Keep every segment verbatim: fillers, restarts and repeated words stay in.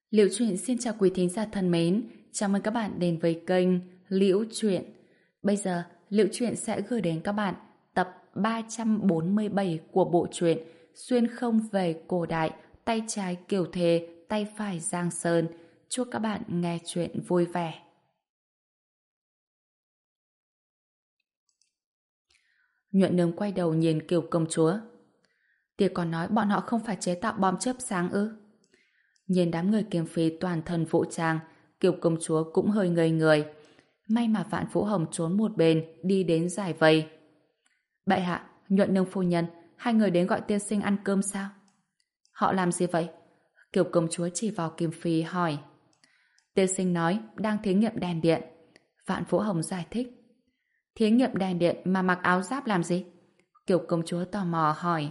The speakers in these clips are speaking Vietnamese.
Liễu Chuyện xin chào quý thính giả thân mến, chào mừng các bạn đến với kênh Liễu Chuyện. Bây giờ, Liễu Chuyện sẽ gửi đến các bạn tập ba trăm bốn mươi bảy của bộ truyện Xuyên không về cổ đại, tay trái Kiều Thề, tay phải Giang Sơn. Chúc các bạn nghe chuyện vui vẻ. Nhuận Nương quay đầu nhìn Kiều công chúa. Tỷ còn nói bọn họ không phải chế tạo bom chớp sáng ư? Nhìn đám người Kiếm Phi toàn thân vũ trang, Kiều công chúa cũng hơi ngây người. May mà Vạn Vũ Hồng trốn một bên, đi đến giải vây. Bệ hạ, Nhuận Nương phu nhân, hai người đến gọi tiên sinh ăn cơm sao? Họ làm gì vậy? Kiều công chúa chỉ vào Kiếm Phi hỏi. Tiên sinh nói đang thí nghiệm đèn điện. Vạn Vũ Hồng giải thích. Thí nghiệm đèn điện mà mặc áo giáp làm gì? Kiều công chúa tò mò hỏi.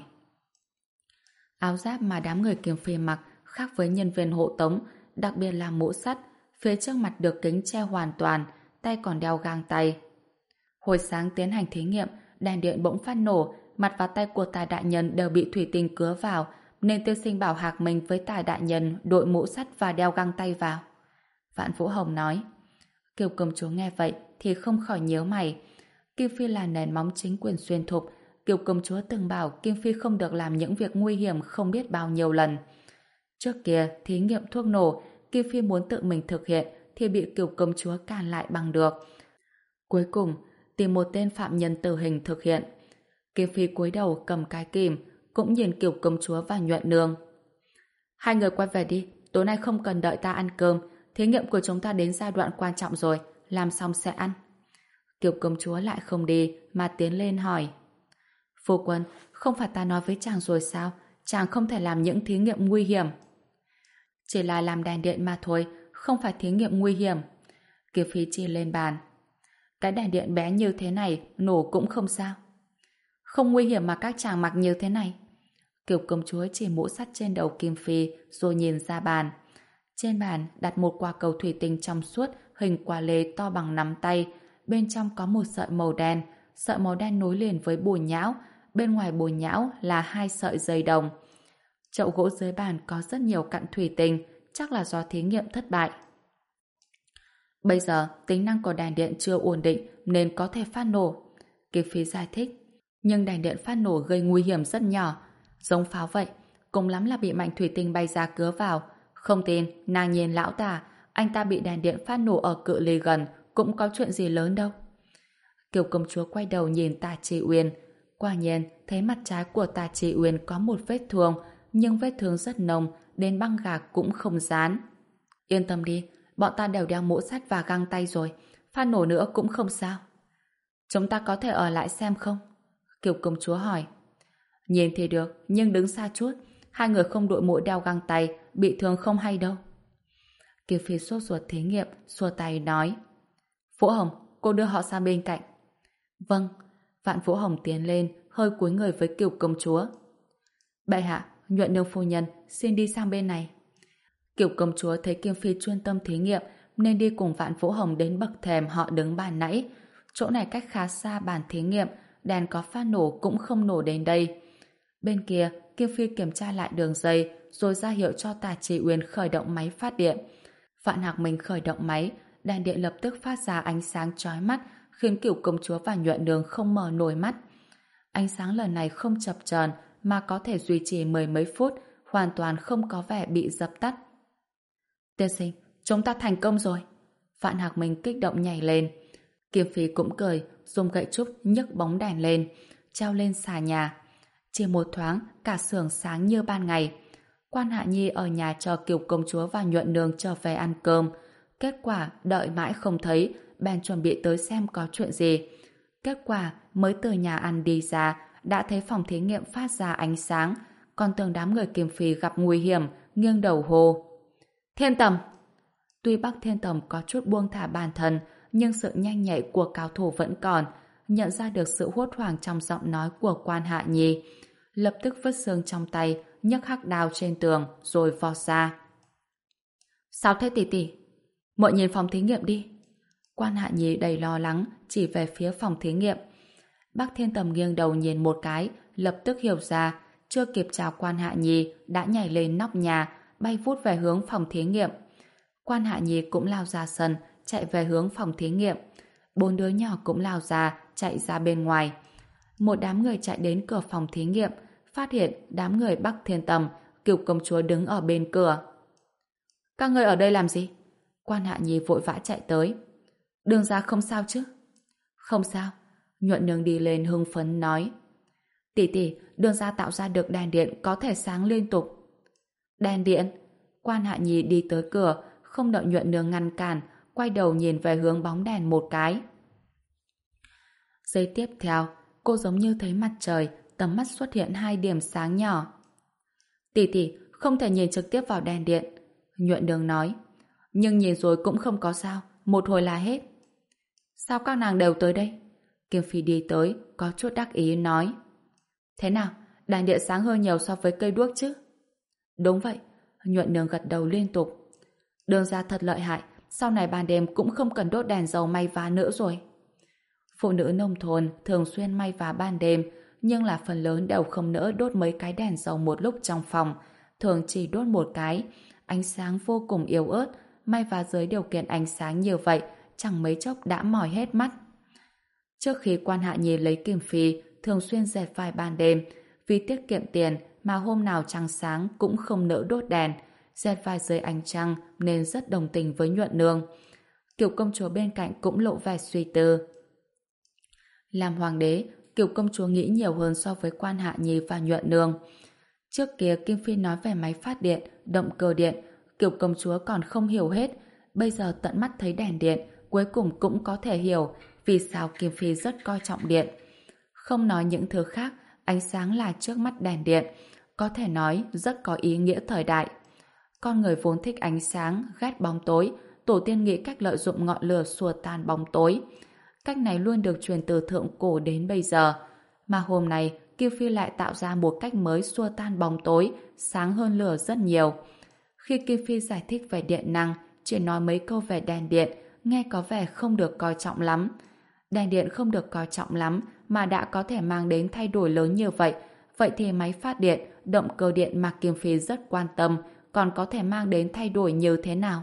Áo giáp mà đám người Kiếm Phi mặc khác với nhân viên hộ tống, đặc biệt là mũ sắt, phía trước mặt được kính che hoàn toàn, tay còn đeo găng tay. Hồi sáng tiến hành thí nghiệm, đèn điện bỗng phát nổ, mặt và tay của Tài đại nhân đều bị thủy tinh cứa vào, nên tiên sinh bảo Hạc Minh với Tài đại nhân đội mũ sắt và đeo găng tay vào. Vạn Vũ Hồng nói. Kiều công chúa nghe vậy thì không khỏi nhíu mày. Kim Phi là nền móng chính quyền xuyên thục, Kiều công chúa từng bảo Kim Phi không được làm những việc nguy hiểm không biết bao nhiêu lần. Trước kia, thí nghiệm thuốc nổ, Kim Phi muốn tự mình thực hiện thì bị Kiều công chúa cản lại bằng được. Cuối cùng, tìm một tên phạm nhân tử hình thực hiện. Kim Phi cúi đầu cầm cái kìm, cũng nhìn Kiều công chúa và Nhuận Nương. Hai người quay về đi, tối nay không cần đợi ta ăn cơm, thí nghiệm của chúng ta đến giai đoạn quan trọng rồi, làm xong sẽ ăn. Kiều công chúa lại không đi, mà tiến lên hỏi. Phu quân, không phải ta nói với chàng rồi sao? Chàng không thể làm những thí nghiệm nguy hiểm. Chỉ là làm đèn điện mà thôi, không phải thí nghiệm nguy hiểm. Kiều Phi chỉ lên bàn. Cái đèn điện bé như thế này, nổ cũng không sao. Không nguy hiểm mà các chàng mặc như thế này. Kiều công chúa chỉ mũ sắt trên đầu Kim Phi, rồi nhìn ra bàn. Trên bàn đặt một quả cầu thủy tinh trong suốt, hình quả lê to bằng nắm tay. Bên trong có một sợi màu đen, sợi màu đen nối liền với bùn nhão. Bên ngoài bùn nhão là hai sợi dây đồng. Chậu gỗ dưới bàn có rất nhiều cặn thủy tinh, chắc là do thí nghiệm thất bại. Bây giờ, tính năng của đèn điện chưa ổn định nên có thể phát nổ. Kiều Phi giải thích. Nhưng đèn điện phát nổ gây nguy hiểm rất nhỏ. Giống pháo vậy, cùng lắm là bị mảnh thủy tinh bay ra cứa vào. Không tin, nàng nhìn lão ta, anh ta bị đèn điện phát nổ ở cự ly gần, cũng có chuyện gì lớn đâu. Kiều công chúa quay đầu nhìn Tà Chi Uyên. Quả nhiên, thấy mặt trái của Tà Chi Uyên có một vết thương, nhưng vết thương rất nồng, đến băng gạc cũng không dán. Yên tâm đi, bọn ta đều đeo mũ sắt và găng tay rồi, phát nổ nữa cũng không sao. Chúng ta có thể ở lại xem không? Kiều công chúa hỏi. Nhìn thì được, nhưng đứng xa chút, hai người không đội mũ đeo găng tay, bị thương không hay đâu. Kiều Phi sốt ruột thí nghiệm, xua tay nói. Vũ Hồng, cô đưa họ sang bên cạnh. Vâng. Vạn Vũ Hồng tiến lên, hơi cúi người với Kiều công chúa. Bệ hạ, Nhuận Nương phu nhân, xin đi sang bên này. Kiều công chúa thấy Kim Phi chuyên tâm thí nghiệm nên đi cùng Vạn Vũ Hồng đến bậc thềm họ đứng bàn nãy. Chỗ này cách khá xa bàn thí nghiệm, đèn có phát nổ cũng không nổ đến đây. Bên kia, Kim Phi kiểm tra lại đường dây rồi ra hiệu cho Tà Chi Uyên khởi động máy phát điện. Vạn Hạc Minh khởi động máy, đèn điện lập tức phát ra ánh sáng chói mắt, khiến Kiều công chúa và Nhuận Nương không mở nổi mắt. Ánh sáng lần này không chập chờn mà có thể duy trì mười mấy phút, hoàn toàn không có vẻ bị dập tắt. Tiên sinh, chúng ta thành công rồi. Vạn Hạc Minh kích động nhảy lên. Kim Phi cũng cười, dùng gậy trúc nhấc bóng đèn lên, treo lên xà nhà. Chỉ một thoáng, cả xưởng sáng như ban ngày. Quan Hạ Nhi ở nhà chờ Kiều công chúa và Nhuận Nương trở về ăn cơm. Kết quả đợi mãi không thấy, bèn chuẩn bị tới xem có chuyện gì. Kết quả mới từ nhà ăn đi ra, đã thấy phòng thí nghiệm phát ra ánh sáng, còn tưởng đám người Kim Phi gặp nguy hiểm, nghiêng đầu hô. Thiên Tầm! Tuy Bắc Thiên Tầm có chút buông thả bản thân, nhưng sự nhanh nhạy của cao thủ vẫn còn, nhận ra được sự hốt hoảng trong giọng nói của Quan Hạ Nhi. Lập tức vứt xương trong tay, nhấc hắc đao trên tường, rồi vọt ra. Sao thế tỷ tỷ? Mọi nhìn phòng thí nghiệm đi. Quan Hạ Nhi đầy lo lắng, chỉ về phía phòng thí nghiệm. Bắc Thiên Tầm nghiêng đầu nhìn một cái, lập tức hiểu ra, chưa kịp chào Quan Hạ Nhi, đã nhảy lên nóc nhà, bay vút về hướng phòng thí nghiệm. Quan Hạ Nhi cũng lao ra sân, chạy về hướng phòng thí nghiệm. Bốn đứa nhỏ cũng lao ra, chạy ra bên ngoài. Một đám người chạy đến cửa phòng thí nghiệm, phát hiện đám người Bắc Thiên Tầm, Cửu công chúa đứng ở bên cửa. Các ngươi ở đây làm gì? Quan Hạ Nhi vội vã chạy tới. Đường ra không sao chứ? Không sao. Nhuận Nương đi lên hưng phấn nói. Tỷ tỷ, đường ra tạo ra được đèn điện có thể sáng liên tục. Đèn điện? Quan Hạ Nhi đi tới cửa, không đợi Nhuận Nương ngăn cản, quay đầu nhìn về hướng bóng đèn một cái. Giây tiếp theo, cô giống như thấy mặt trời, tầm mắt xuất hiện hai điểm sáng nhỏ. Tỷ tỷ, không thể nhìn trực tiếp vào đèn điện. Nhuận Nương nói. Nhưng nhìn rồi cũng không có sao, một hồi là hết. Sao các nàng đều tới đây? Kim Phi đi tới, có chút đắc ý nói. Thế nào, đèn điện sáng hơn nhiều so với cây đuốc chứ? Đúng vậy, Nhuận Nương gật đầu liên tục. Đường ra thật lợi hại, sau này ban đêm cũng không cần đốt đèn dầu may vá nữa rồi. Phụ nữ nông thôn thường xuyên may vá ban đêm, nhưng là phần lớn đều không nỡ đốt mấy cái đèn dầu một lúc trong phòng, thường chỉ đốt một cái. Ánh sáng vô cùng yếu ớt, may vá dưới điều kiện ánh sáng như vậy, chẳng mấy chốc đã mỏi hết mắt. Trước khi Quan Hạ Nhi lấy Kim Phi, thường xuyên dệt vải ban đêm, vì tiết kiệm tiền mà hôm nào trăng sáng cũng không nỡ đốt đèn, dệt vải dưới ánh trăng nên rất đồng tình với Nhuận Nương. Kiều công chúa bên cạnh cũng lộ vẻ suy tư. Làm hoàng đế, Kiều công chúa nghĩ nhiều hơn so với Quan Hạ Nhi và Nhuận Nương. Trước kia Kim Phi nói về máy phát điện, động cơ điện, Kiều công chúa còn không hiểu hết. Bây giờ tận mắt thấy đèn điện, cuối cùng cũng có thể hiểu vì sao Kim Phi rất coi trọng điện. Không nói những thứ khác, ánh sáng là trước mắt đèn điện, có thể nói rất có ý nghĩa thời đại. Con người vốn thích ánh sáng, ghét bóng tối, tổ tiên nghĩ cách lợi dụng ngọn lửa xua tan bóng tối. Cách này luôn được truyền từ thượng cổ đến bây giờ. Mà hôm nay, Kim Phi lại tạo ra một cách mới xua tan bóng tối, sáng hơn lửa rất nhiều. Khi Kim Phi giải thích về điện năng, chỉ nói mấy câu về đèn điện, nghe có vẻ không được coi trọng lắm. Đèn điện không được coi trọng lắm, mà đã có thể mang đến thay đổi lớn như vậy. Vậy thì máy phát điện, động cơ điện mà Kim Phi rất quan tâm, còn có thể mang đến thay đổi như thế nào?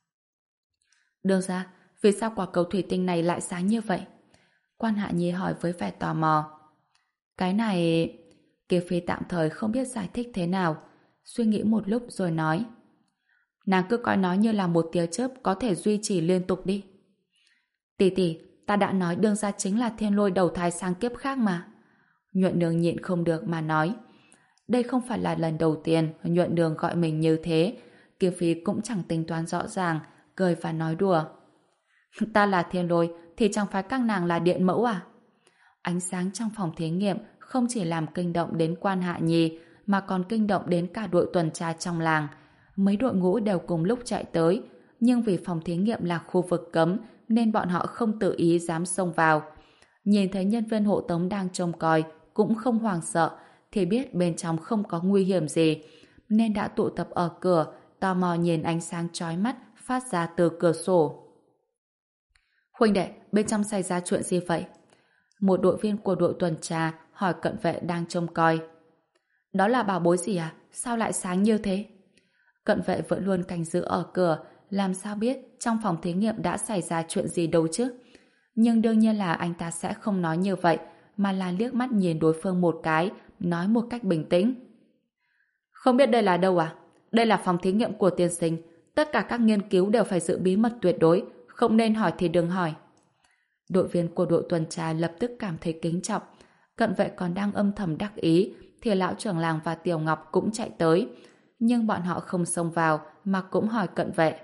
Đưa ra, vì sao quả cầu thủy tinh này lại sáng như vậy? Quan Hạ Nhi hỏi với vẻ tò mò. Cái này... Kim Phi tạm thời không biết giải thích thế nào. Suy nghĩ một lúc rồi nói. Nàng cứ coi nó như là một tia chớp có thể duy trì liên tục đi. Tỷ tỷ, ta đã nói đương gia chính là thiên lôi đầu thai sang kiếp khác mà. Nhuận Nương nhịn không được mà nói. Đây không phải là lần đầu tiên Nhuận Nương gọi mình như thế. Kim Phi cũng chẳng tính toán rõ ràng, cười và nói đùa. Ta là thiên lôi thì chẳng phải các nàng là điện mẫu à? Ánh sáng trong phòng thí nghiệm không chỉ làm kinh động đến Quan Hạ Nhi mà còn kinh động đến cả đội tuần tra trong làng. Mấy đội ngũ đều cùng lúc chạy tới, nhưng vì phòng thí nghiệm là khu vực cấm nên bọn họ không tự ý dám xông vào. Nhìn thấy nhân viên hộ tống đang trông coi cũng không hoảng sợ, thì biết bên trong không có nguy hiểm gì, nên đã tụ tập ở cửa, tò mò nhìn ánh sáng chói mắt phát ra từ cửa sổ. Huynh đệ, bên trong xảy ra chuyện gì vậy? Một đội viên của đội tuần tra hỏi cận vệ đang trông coi. Đó là bảo bối gì à? Sao lại sáng như thế? Cận vệ vẫn luôn canh giữ ở cửa, làm sao biết trong phòng thí nghiệm đã xảy ra chuyện gì đâu chứ? Nhưng đương nhiên là anh ta sẽ không nói như vậy, mà là liếc mắt nhìn đối phương một cái, nói một cách bình tĩnh. Không biết đây là đâu à? Đây là phòng thí nghiệm của tiên sinh. Tất cả các nghiên cứu đều phải giữ bí mật tuyệt đối, không nên hỏi thì đừng hỏi. Đội viên của đội tuần tra lập tức cảm thấy kính trọng. Cận vệ còn đang âm thầm đắc ý, thì lão trưởng làng và Tiểu Ngọc cũng chạy tới. Nhưng bọn họ không xông vào, mà cũng hỏi cận vệ.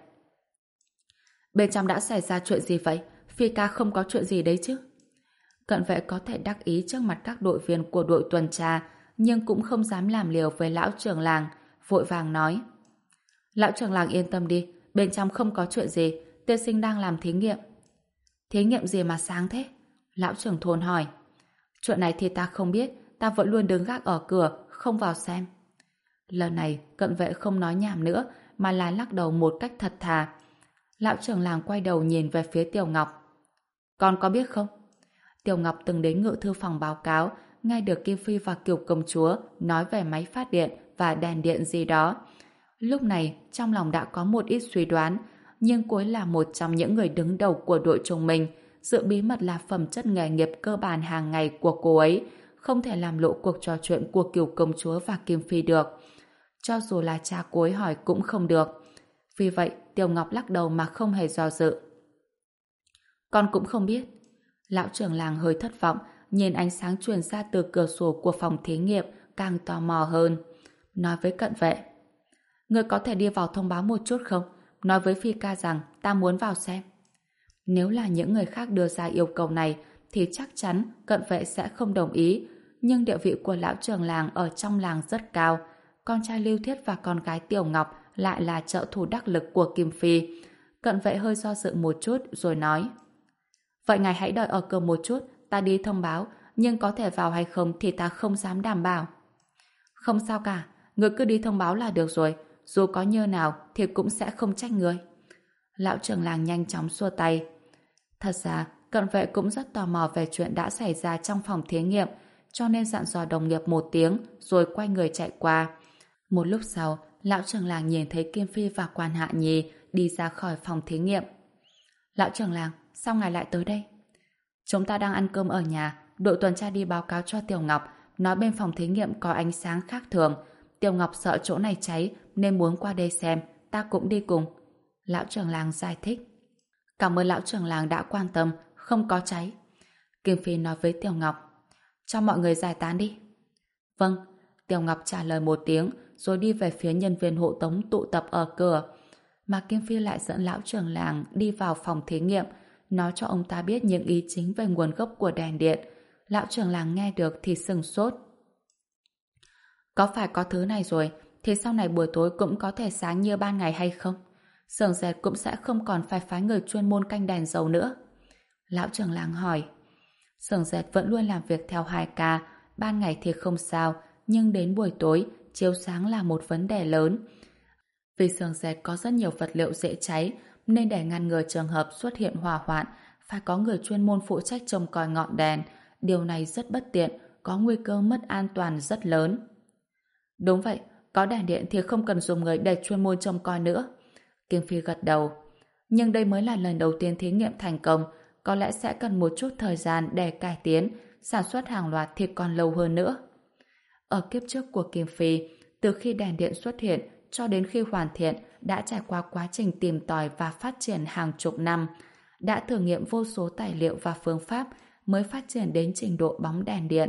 Bên trong đã xảy ra chuyện gì vậy? Phi ca không có chuyện gì đấy chứ? Cận vệ có thể đắc ý trước mặt các đội viên của đội tuần tra, nhưng cũng không dám làm liều với lão trưởng làng, vội vàng nói. Lão trưởng làng yên tâm đi, bên trong không có chuyện gì, tiên sinh đang làm thí nghiệm. Thí nghiệm gì mà sáng thế? Lão trưởng thôn hỏi. Chuyện này thì ta không biết, ta vẫn luôn đứng gác ở cửa, không vào xem. Lần này, cận vệ không nói nhảm nữa, mà là lắc đầu một cách thật thà. Lão trưởng làng quay đầu nhìn về phía Tiểu Ngọc. Con có biết không? Tiểu Ngọc từng đến ngự thư phòng báo cáo, nghe được Kim Phi và Kiều công chúa nói về máy phát điện và đèn điện gì đó. Lúc này, trong lòng đã có một ít suy đoán, nhưng cô ấy là một trong những người đứng đầu của đội chúng mình. Sự bí mật là phẩm chất nghề nghiệp cơ bản hàng ngày của cô ấy, không thể làm lộ cuộc trò chuyện của Kiều công chúa và Kim Phi được. Cho dù là cha cô ấy hỏi cũng không được. Vì vậy, Tiểu Ngọc lắc đầu mà không hề do dự. Con cũng không biết. Lão trưởng làng hơi thất vọng, nhìn ánh sáng truyền ra từ cửa sổ của phòng thí nghiệm, càng tò mò hơn. Nói với cận vệ: Ngươi có thể đi vào thông báo một chút không? Nói với Phi ca rằng ta muốn vào xem. Nếu là những người khác đưa ra yêu cầu này thì chắc chắn cận vệ sẽ không đồng ý, nhưng địa vị của lão trưởng làng ở trong làng rất cao. Con trai Lưu Thiết và con gái Tiểu Ngọc lại là trợ thủ đắc lực của Kim Phi. Cận vệ hơi do dự một chút rồi nói: Vậy ngài hãy đợi ở cửa một chút, ta đi thông báo, nhưng có thể vào hay không thì ta không dám đảm bảo. Không sao cả, người cứ đi thông báo là được rồi, dù có như nào thì cũng sẽ không trách người. Lão trưởng làng nhanh chóng xua tay. Thật ra, cận vệ cũng rất tò mò về chuyện đã xảy ra trong phòng thí nghiệm, cho nên dặn dò đồng nghiệp một tiếng rồi quay người chạy qua. Một lúc sau, lão trưởng làng nhìn thấy Kim Phi và quan hạ nhi đi ra khỏi phòng thí nghiệm. Lão trưởng làng, sao ngài lại tới đây? Chúng ta đang ăn cơm ở nhà, đội tuần tra đi báo cáo cho Tiểu Ngọc, nói bên phòng thí nghiệm có ánh sáng khác thường. Tiểu Ngọc sợ chỗ này cháy nên muốn qua đây xem, ta cũng đi cùng. Lão trưởng làng giải thích. Cảm ơn lão trưởng làng đã quan tâm, không có cháy. Kim Phi nói với Tiểu Ngọc: Cho mọi người giải tán đi. Vâng. Tiểu Ngọc trả lời một tiếng rồi đi về phía nhân viên hộ tống tụ tập ở cửa. Mà Kim Phi lại dẫn lão trưởng làng đi vào phòng thí nghiệm, nói cho ông ta biết những ý chính về nguồn gốc của đèn điện. Lão trưởng làng nghe được thì sừng sốt. Có phải có thứ này rồi thì sau này buổi tối cũng có thể sáng như ban ngày hay không? Xưởng dệt cũng sẽ không còn phải phái người chuyên môn canh đèn dầu nữa. Lão trưởng làng hỏi. Xưởng dệt vẫn luôn làm việc theo hai ca, ban ngày thì không sao, nhưng đến buổi tối, chiếu sáng là một vấn đề lớn. Vì xưởng dệt có rất nhiều vật liệu dễ cháy, nên để ngăn ngừa trường hợp xuất hiện hỏa hoạn, phải có người chuyên môn phụ trách trông coi ngọn đèn. Điều này rất bất tiện, có nguy cơ mất an toàn rất lớn. Đúng vậy, có đèn điện thì không cần dùng người để chuyên môn trông coi nữa. Kim Phi gật đầu. Nhưng đây mới là lần đầu tiên thí nghiệm thành công, có lẽ sẽ cần một chút thời gian để cải tiến, sản xuất hàng loạt thì còn lâu hơn nữa. Ở kiếp trước của Kim Phi, từ khi đèn điện xuất hiện cho đến khi hoàn thiện đã trải qua quá trình tìm tòi và phát triển hàng chục năm, đã thử nghiệm vô số tài liệu và phương pháp mới phát triển đến trình độ bóng đèn điện.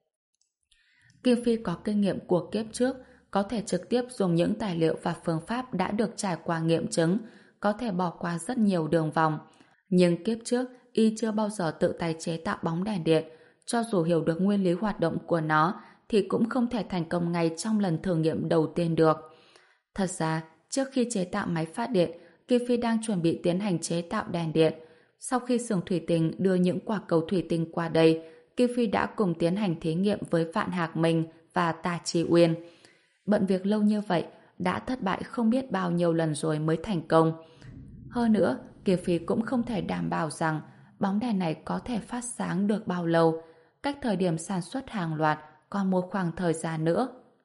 Kim Phi có kinh nghiệm của kiếp trước, có thể trực tiếp dùng những tài liệu và phương pháp đã được trải qua nghiệm chứng, có thể bỏ qua rất nhiều đường vòng. Nhưng kiếp trước, y chưa bao giờ tự tay chế tạo bóng đèn điện, cho dù hiểu được nguyên lý hoạt động của nó, thì cũng không thể thành công ngay trong lần thử nghiệm đầu tiên được. Thật ra, trước khi chế tạo máy phát điện, Kim Phi đang chuẩn bị tiến hành chế tạo đèn điện. Sau khi xưởng thủy tinh đưa những quả cầu thủy tinh qua đây, Kim Phi đã cùng tiến hành thí nghiệm với Vạn Hạc Minh và Tà Chi Uyên. Bận việc lâu như vậy, đã thất bại không biết bao nhiêu lần rồi mới thành công. Hơn nữa, Kim Phi cũng không thể đảm bảo rằng bóng đèn này có thể phát sáng được bao lâu, cách thời điểm sản xuất hàng loạt còn một khoảng thời gian nữa.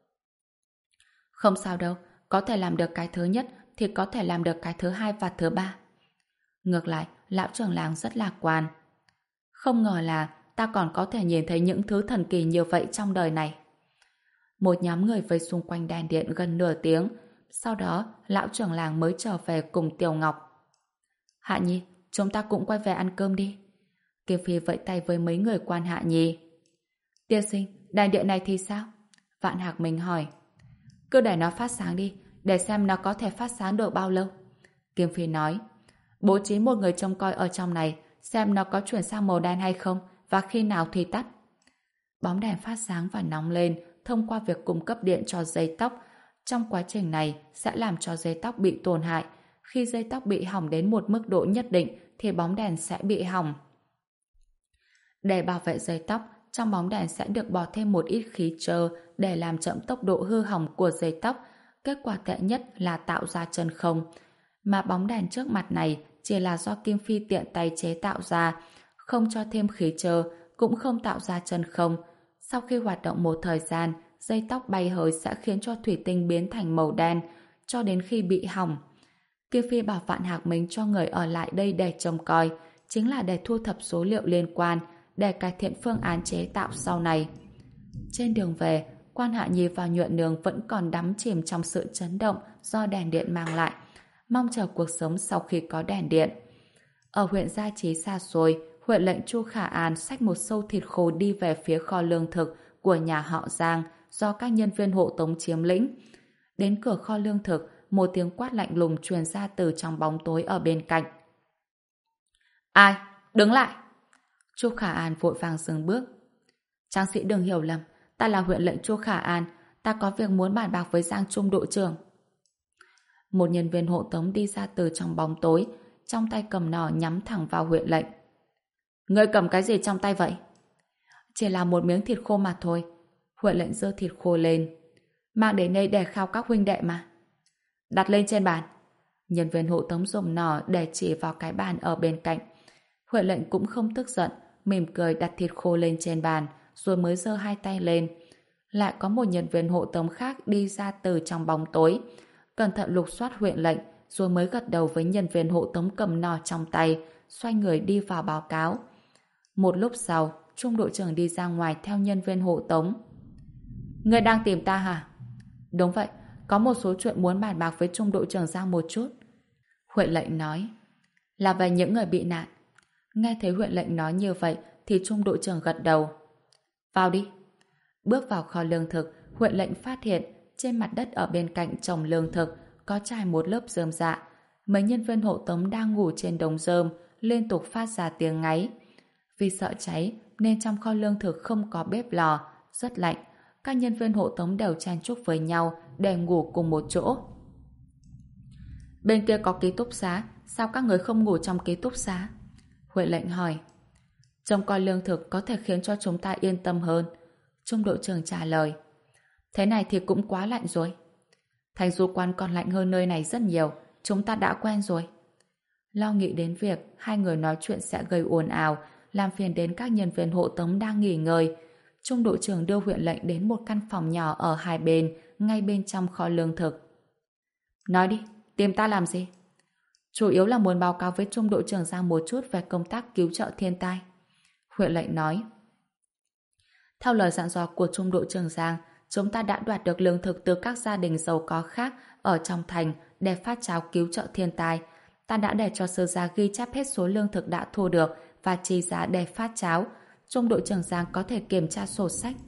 Không sao đâu, có thể làm được cái thứ nhất thì có thể làm được cái thứ hai và thứ ba. Ngược lại, lão trưởng làng rất lạc quan. Không ngờ là ta còn có thể nhìn thấy những thứ thần kỳ như vậy trong đời này. Một nhóm người vây xung quanh đèn điện gần nửa tiếng, sau đó lão trưởng làng mới trở về cùng Tiểu Ngọc. Hạ Nhi, chúng ta cũng quay về ăn cơm đi. Kim Phi vẫy tay với mấy người quan Hạ Nhi. Tiên sinh, đèn điện này thì sao? Vạn Hạc Minh hỏi. Cứ để nó phát sáng đi, để xem nó có thể phát sáng được bao lâu. Kim Phi nói. Bố trí một người trông coi ở trong này, xem nó có chuyển sang màu đen hay không, và khi nào thì tắt. Bóng đèn phát sáng và nóng lên thông qua việc cung cấp điện cho dây tóc. Trong quá trình này sẽ làm cho dây tóc bị tổn hại. Khi dây tóc bị hỏng đến một mức độ nhất định thì bóng đèn sẽ bị hỏng. Để bảo vệ dây tóc, trong bóng đèn sẽ được bỏ thêm một ít khí trơ để làm chậm tốc độ hư hỏng của dây tóc. Kết quả tệ nhất là tạo ra chân không. Mà bóng đèn trước mặt này chỉ là do Kim Phi tiện tay chế tạo ra, không cho thêm khí trơ, cũng không tạo ra chân không. Sau khi hoạt động một thời gian, dây tóc bay hơi sẽ khiến cho thủy tinh biến thành màu đen. cho đến khi bị hỏng. Kim Phi bảo Vạn Hạc Minh cho người ở lại đây để trông coi, chính là để thu thập số liệu liên quan, để cải thiện phương án chế tạo sau này. Trên đường về, Quan Hạ Nhi và Nhuận Nương vẫn còn đắm chìm trong sự chấn động do đèn điện mang lại, mong chờ cuộc sống sau khi có đèn điện. Ở huyện Gia Chí xa xôi, huyện lệnh Chu Khả An xách một xâu thịt khô đi về phía kho lương thực của nhà họ Giang do các nhân viên hộ tống chiếm lĩnh. Đến cửa kho lương thực, một tiếng quát lạnh lùng truyền ra từ trong bóng tối ở bên cạnh. Ai? Đứng lại! Chu Khả An vội vàng dừng bước. Tráng sĩ đừng hiểu lầm, ta là huyện lệnh Chu Khả An, ta có việc muốn bàn bạc với Giang Trung đội trưởng. Một nhân viên hộ tống đi ra từ trong bóng tối, trong tay cầm nỏ nhắm thẳng vào huyện lệnh. Ngươi cầm cái gì trong tay vậy? Chỉ là một miếng thịt khô mà thôi. Huyện lệnh giơ thịt khô lên. Mang đến đây để khao các huynh đệ mà. Đặt lên trên bàn. Nhân viên hộ tống dùng nỏ để chỉ vào cái bàn ở bên cạnh. Huyện lệnh cũng không tức giận, mỉm cười đặt thịt khô lên trên bàn, rồi mới giơ hai tay lên. Lại có một nhân viên hộ tống khác đi ra từ trong bóng tối, cẩn thận lục soát huyện lệnh, rồi mới gật đầu với nhân viên hộ tống cầm nỏ trong tay, xoay người đi vào báo cáo. Một lúc sau, trung đội trưởng đi ra ngoài theo nhân viên hộ tống. Ngươi đang tìm ta hả? Đúng vậy, có một số chuyện muốn bàn bạc với trung đội trưởng Giang một chút. Huyện lệnh nói. Là về những người bị nạn. Nghe thấy huyện lệnh nói như vậy thì trung đội trưởng gật đầu. Vào đi. Bước vào kho lương thực, huyện lệnh phát hiện trên mặt đất ở bên cạnh trồng lương thực có trải một lớp rơm rạ. Mấy nhân viên hộ tống đang ngủ trên đống rơm liên tục phát ra tiếng ngáy. Vì sợ cháy nên trong kho lương thực không có bếp lò, rất lạnh. Các nhân viên hộ tống đều chen chúc với nhau để ngủ cùng một chỗ. Bên kia có ký túc xá, sao các người không ngủ trong ký túc xá? Huệ lệnh hỏi. Trông coi lương thực có thể khiến cho chúng ta yên tâm hơn. Trung đội trưởng trả lời. Thế này thì cũng quá lạnh rồi. Thành Du Quan còn lạnh hơn nơi này rất nhiều, chúng ta đã quen rồi. Lo nghĩ đến việc hai người nói chuyện sẽ gây ồn ào, làm phiền đến các nhân viên hộ tống đang nghỉ ngơi. Trung đội trưởng đưa huyện lệnh đến một căn phòng nhỏ ở hai bên, ngay bên trong kho lương thực. Nói đi, tìm ta làm gì? Chủ yếu là muốn báo cáo với trung đội trưởng Giang một chút về công tác cứu trợ thiên tai. Huyện lệnh nói. Theo lời dặn dò của trung đội trưởng Giang, chúng ta đã đoạt được lương thực từ các gia đình giàu có khác ở trong thành để phát cháo cứu trợ thiên tai. Ta đã để cho sơ gia ghi chép hết số lương thực đã thu được và chi giá để phát cháo. Trung đội trưởng Giang có thể kiểm tra sổ sách.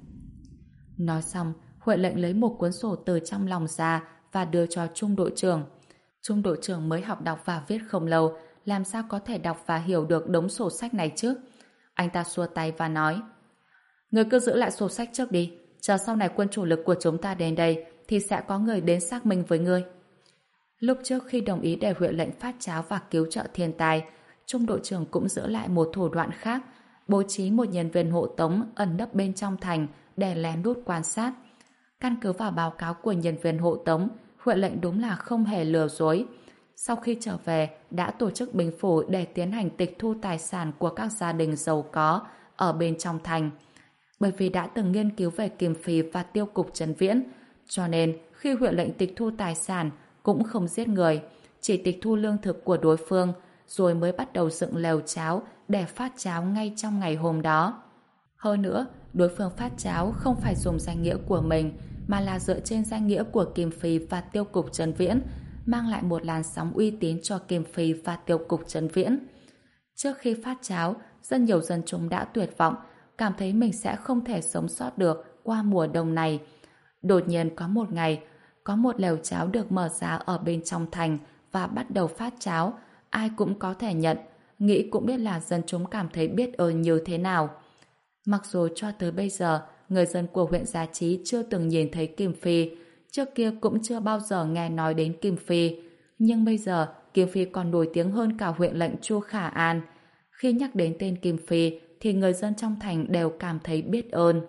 Nói xong, Huệ lệnh lấy một cuốn sổ từ trong lòng ra và đưa cho trung đội trưởng. Trung đội trưởng mới học đọc và viết không lâu, làm sao có thể đọc và hiểu được đống sổ sách này chứ? Anh ta xua tay và nói: Người cứ giữ lại sổ sách trước đi, chờ sau này quân chủ lực của chúng ta đến đây thì sẽ có người đến xác minh với ngươi. Lúc trước khi đồng ý để Huệ lệnh phát cháo và cứu trợ thiên tai, trung đội trưởng cũng giữ lại một thủ đoạn khác, bố trí một nhân viên hộ tống ẩn nấp bên trong thành để lén lút quan sát. Căn cứ vào báo cáo của nhân viên hộ tống, Huệ lệnh đúng là không hề lừa dối. Sau khi trở về, đã tổ chức bình phủ để tiến hành tịch thu tài sản của các gia đình giàu có ở bên trong thành. Bởi vì đã từng nghiên cứu về Kim Phi và tiêu cục Trấn Viễn, cho nên khi Huệ lệnh tịch thu tài sản cũng không giết người, chỉ tịch thu lương thực của đối phương, rồi mới bắt đầu dựng lều cháo để phát cháo ngay trong ngày hôm đó. Hơn nữa, đối phương phát cháo không phải dùng danh nghĩa của mình, mà là dựa trên danh nghĩa của Kim Phi và tiêu cục Trấn Viễn, mang lại một làn sóng uy tín cho Kim Phi và tiêu cục Trấn Viễn. Trước khi phát cháo, rất nhiều dân chúng đã tuyệt vọng, cảm thấy mình sẽ không thể sống sót được qua mùa đông này. Đột nhiên có một ngày, có một lều cháo được mở ra ở bên trong thành và bắt đầu phát cháo. Ai cũng có thể nhận, nghĩ cũng biết là dân chúng cảm thấy biết ơn như thế nào. Mặc dù cho tới bây giờ, người dân của huyện Gia Chí chưa từng nhìn thấy Kim Phi, trước kia cũng chưa bao giờ nghe nói đến Kim Phi, nhưng bây giờ Kim Phi còn nổi tiếng hơn cả huyện lệnh Chu Khả An. Khi nhắc đến tên Kim Phi thì người dân trong thành đều cảm thấy biết ơn.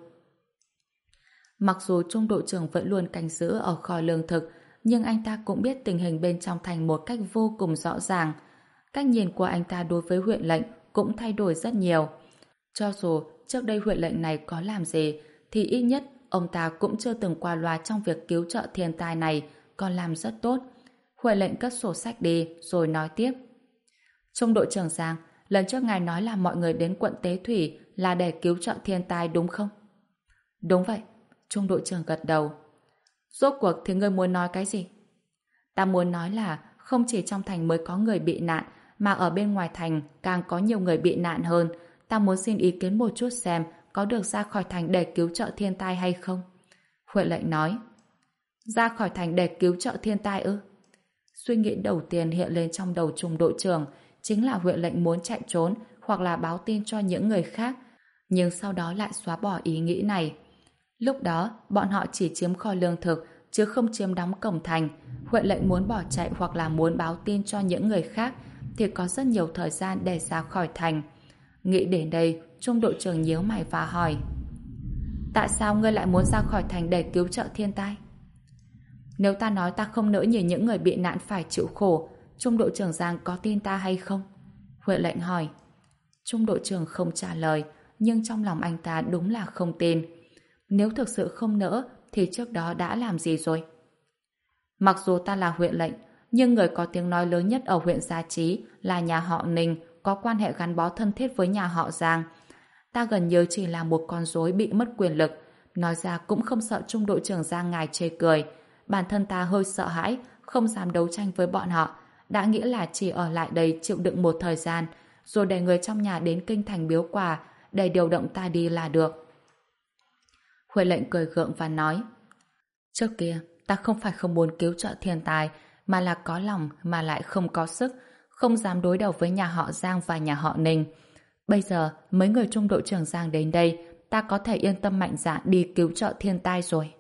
Mặc dù trung đội trưởng vẫn luôn canh giữ ở kho lương thực, nhưng anh ta cũng biết tình hình bên trong thành một cách vô cùng rõ ràng. Cách nhìn của anh ta đối với huyện lệnh cũng thay đổi rất nhiều. Cho dù trước đây huyện lệnh này có làm gì, thì ít nhất ông ta cũng chưa từng qua loa trong việc cứu trợ thiên tai này, còn làm rất tốt. Huệ lệnh cất sổ sách đi rồi nói tiếp. Trung đội trưởng Giang, lần trước ngài nói là mọi người đến quận Tế Thủy là để cứu trợ thiên tai đúng không? Đúng vậy. Trung đội trưởng gật đầu. Rốt cuộc thì ngươi muốn nói cái gì? Ta muốn nói là không chỉ trong thành mới có người bị nạn, mà ở bên ngoài thành càng có nhiều người bị nạn hơn. Ta muốn xin ý kiến một chút xem có được ra khỏi thành để cứu trợ thiên tai hay không? Huệ lệnh nói. Ra khỏi thành để cứu trợ thiên tai ư? Suy nghĩ đầu tiên hiện lên trong đầu trung đội trưởng chính là Huệ lệnh muốn chạy trốn hoặc là báo tin cho những người khác, nhưng sau đó lại xóa bỏ ý nghĩ này. Lúc đó, bọn họ chỉ chiếm kho lương thực, chứ không chiếm đóng cổng thành. Huệ lệnh muốn bỏ chạy hoặc là muốn báo tin cho những người khác, thì có rất nhiều thời gian để ra khỏi thành. Nghĩ đến đây, trung đội trưởng nhíu mày và hỏi. Tại sao ngươi lại muốn ra khỏi thành để cứu trợ thiên tai? Nếu ta nói ta không nỡ nhìn những người bị nạn phải chịu khổ, trung đội trưởng Giang có tin ta hay không? Huệ lệnh hỏi. Trung đội trưởng không trả lời, nhưng trong lòng anh ta đúng là không tin. Nếu thực sự không nỡ, thì trước đó đã làm gì rồi? Mặc dù ta là Huệ lệnh, nhưng người có tiếng nói lớn nhất ở huyện Gia Chí là nhà họ Ninh, có quan hệ gắn bó thân thiết với nhà họ Giang. Ta gần như chỉ là một con rối bị mất quyền lực, nói ra cũng không sợ trung đội trưởng Giang ngài chê cười. Bản thân ta hơi sợ hãi, không dám đấu tranh với bọn họ, đã nghĩ là chỉ ở lại đây chịu đựng một thời gian, rồi để người trong nhà đến kinh thành biếu quà, để điều động ta đi là được. Huệ lệnh cười gượng và nói. Trước kia, ta không phải không muốn cứu trợ thiên tài, mà là có lòng mà lại không có sức, không dám đối đầu với nhà họ Giang và nhà họ Ninh. Bây giờ, mấy người trung đội trưởng Giang đến đây, ta có thể yên tâm mạnh dạn đi cứu trợ thiên tai rồi.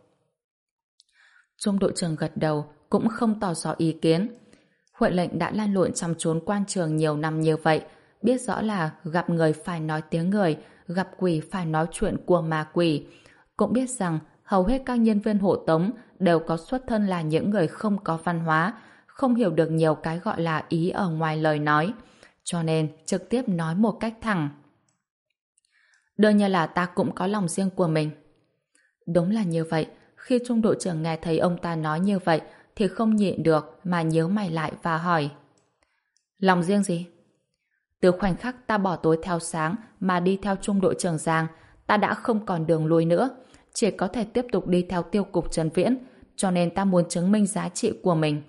Trung đội trưởng gật đầu, cũng không tỏ rõ ý kiến. Huệ lệnh đã lan lộn trong chốn quan trường nhiều năm như vậy, biết rõ là gặp người phải nói tiếng người, gặp quỷ phải nói chuyện của ma quỷ. Cũng biết rằng hầu hết các nhân viên hộ tống đều có xuất thân là những người không có văn hóa, không hiểu được nhiều cái gọi là ý ở ngoài lời nói, cho nên trực tiếp nói một cách thẳng. Đương nhiên là ta cũng có lòng riêng của mình. Đúng là như vậy, khi trung đội trưởng nghe thấy ông ta nói như vậy thì không nhịn được mà nhíu mày lại và hỏi. Lòng riêng gì? Từ khoảnh khắc ta bỏ tối theo sáng mà đi theo trung đội trưởng Giang, ta đã không còn đường lui nữa, chỉ có thể tiếp tục đi theo tiêu cục Trần Viễn, cho nên ta muốn chứng minh giá trị của mình.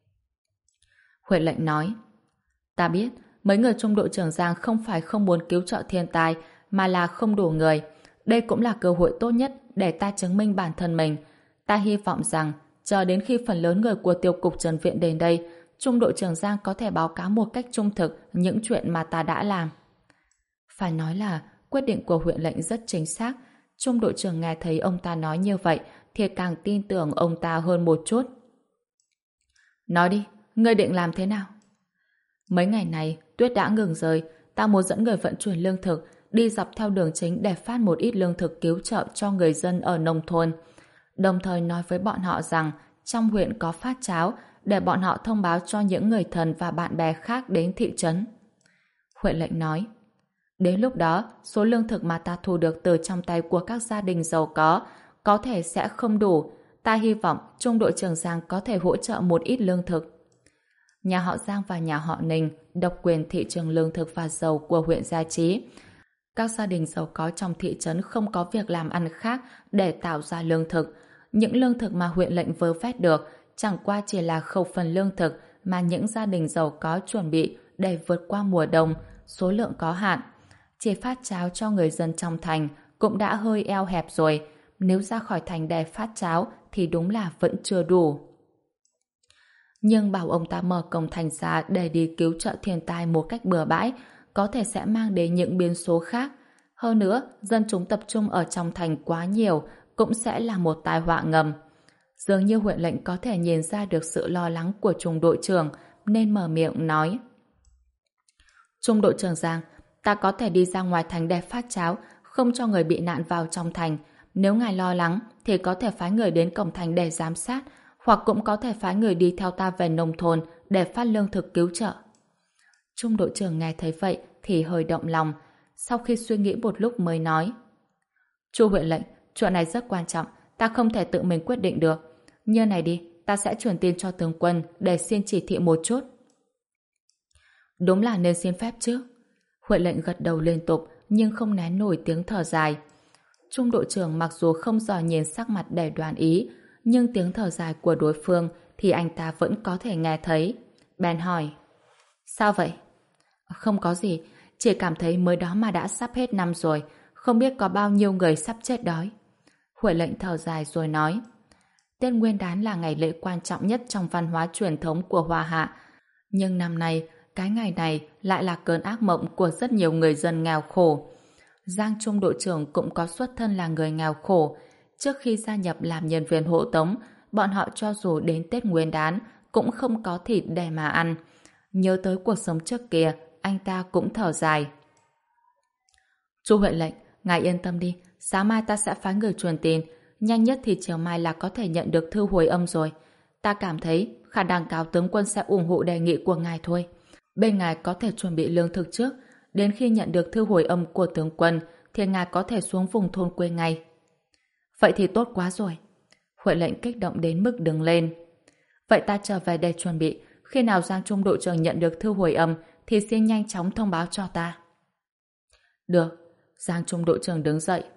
Huệ lệnh nói. Ta biết, mấy người trung đội trưởng Giang không phải không muốn cứu trợ thiên tai, mà là không đủ người. Đây cũng là cơ hội tốt nhất để ta chứng minh bản thân mình. Ta hy vọng rằng, chờ đến khi phần lớn người của tiêu cục Trần Viện đến đây, trung đội trưởng Giang có thể báo cáo một cách trung thực những chuyện mà ta đã làm. Phải nói là quyết định của huyện lệnh rất chính xác. Trung đội trưởng nghe thấy ông ta nói như vậy thì càng tin tưởng ông ta hơn một chút. Nói đi, ngươi định làm thế nào? Mấy ngày này, tuyết đã ngừng rơi, ta muốn dẫn người vận chuyển lương thực đi dọc theo đường chính để phát một ít lương thực cứu trợ cho người dân ở nông thôn. Đồng thời nói với bọn họ rằng trong huyện có phát cháo để bọn họ thông báo cho những người thân và bạn bè khác đến thị trấn. Huệ lệnh nói. Đến lúc đó, số lương thực mà ta thu được từ trong tay của các gia đình giàu có có thể sẽ không đủ. Ta hy vọng trung đội trưởng Giang có thể hỗ trợ một ít lương thực. Nhà họ Giang và nhà họ Ninh độc quyền thị trường lương thực và dầu của huyện Gia Chí. Các gia đình giàu có trong thị trấn không có việc làm ăn khác để tạo ra lương thực. Những lương thực mà huyện lệnh vơ vét được chẳng qua chỉ là khẩu phần lương thực mà những gia đình giàu có chuẩn bị để vượt qua mùa đông, số lượng có hạn. Chỉ phát cháo cho người dân trong thành cũng đã hơi eo hẹp rồi. Nếu ra khỏi thành để phát cháo thì đúng là vẫn chưa đủ. Nhưng bảo ông ta mở cổng thành ra để đi cứu trợ thiên tai một cách bừa bãi có thể sẽ mang đến những biến số khác. Hơn nữa, dân chúng tập trung ở trong thành quá nhiều cũng sẽ là một tai họa ngầm. Dường như huyện lệnh có thể nhìn ra được sự lo lắng của trung đội trưởng nên mở miệng nói. Trung đội trưởng Giang, ta có thể đi ra ngoài thành để phát cháo, không cho người bị nạn vào trong thành. Nếu ngài lo lắng thì có thể phái người đến cổng thành để giám sát, hoặc cũng có thể phái người đi theo ta về nông thôn để phát lương thực cứu trợ. Trung đội trưởng nghe thấy vậy thì hơi động lòng. Sau khi suy nghĩ một lúc mới nói. Chu huyện lệnh, chuyện này rất quan trọng, ta không thể tự mình quyết định được. Như này đi, ta sẽ truyền tin cho tướng quân để xin chỉ thị một chút. Đúng là nên xin phép chứ. Huệ lệnh gật đầu liên tục nhưng không nén nổi tiếng thở dài. Trung đội trưởng mặc dù không dò nhìn sắc mặt để đoán ý, nhưng tiếng thở dài của đối phương thì anh ta vẫn có thể nghe thấy. Bèn hỏi: sao vậy? Không có gì, chỉ cảm thấy mới đó mà đã sắp hết năm rồi, không biết có bao nhiêu người sắp chết đói. Huệ lệnh thở dài rồi nói: Tết Nguyên đán là ngày lễ quan trọng nhất trong văn hóa truyền thống của Hoa Hạ, nhưng năm nay cái ngày này lại là cơn ác mộng của rất nhiều người dân nghèo khổ. Giang Trung đội trưởng cũng có xuất thân là người nghèo khổ. Trước khi gia nhập làm nhân viên hộ tống, bọn họ cho dù đến Tết Nguyên đán cũng không có thịt để mà ăn. Nhớ tới cuộc sống trước kia, anh ta cũng thở dài. Chu Huệ lệnh, ngài yên tâm đi, sáng mai ta sẽ phái người truyền tin, nhanh nhất thì chiều mai là có thể nhận được thư hồi âm rồi. Ta cảm thấy khả năng cao tướng quân sẽ ủng hộ đề nghị của ngài thôi. Bên ngài có thể chuẩn bị lương thực trước, đến khi nhận được thư hồi âm của tướng quân thì ngài có thể xuống vùng thôn quê ngay. Vậy thì tốt quá rồi. Huệ lệnh kích động đến mức đứng lên. Vậy ta trở về để chuẩn bị, khi nào Giang Trung đội trưởng nhận được thư hồi âm thì xin nhanh chóng thông báo cho ta. Được. Giang Trung đội trưởng đứng dậy.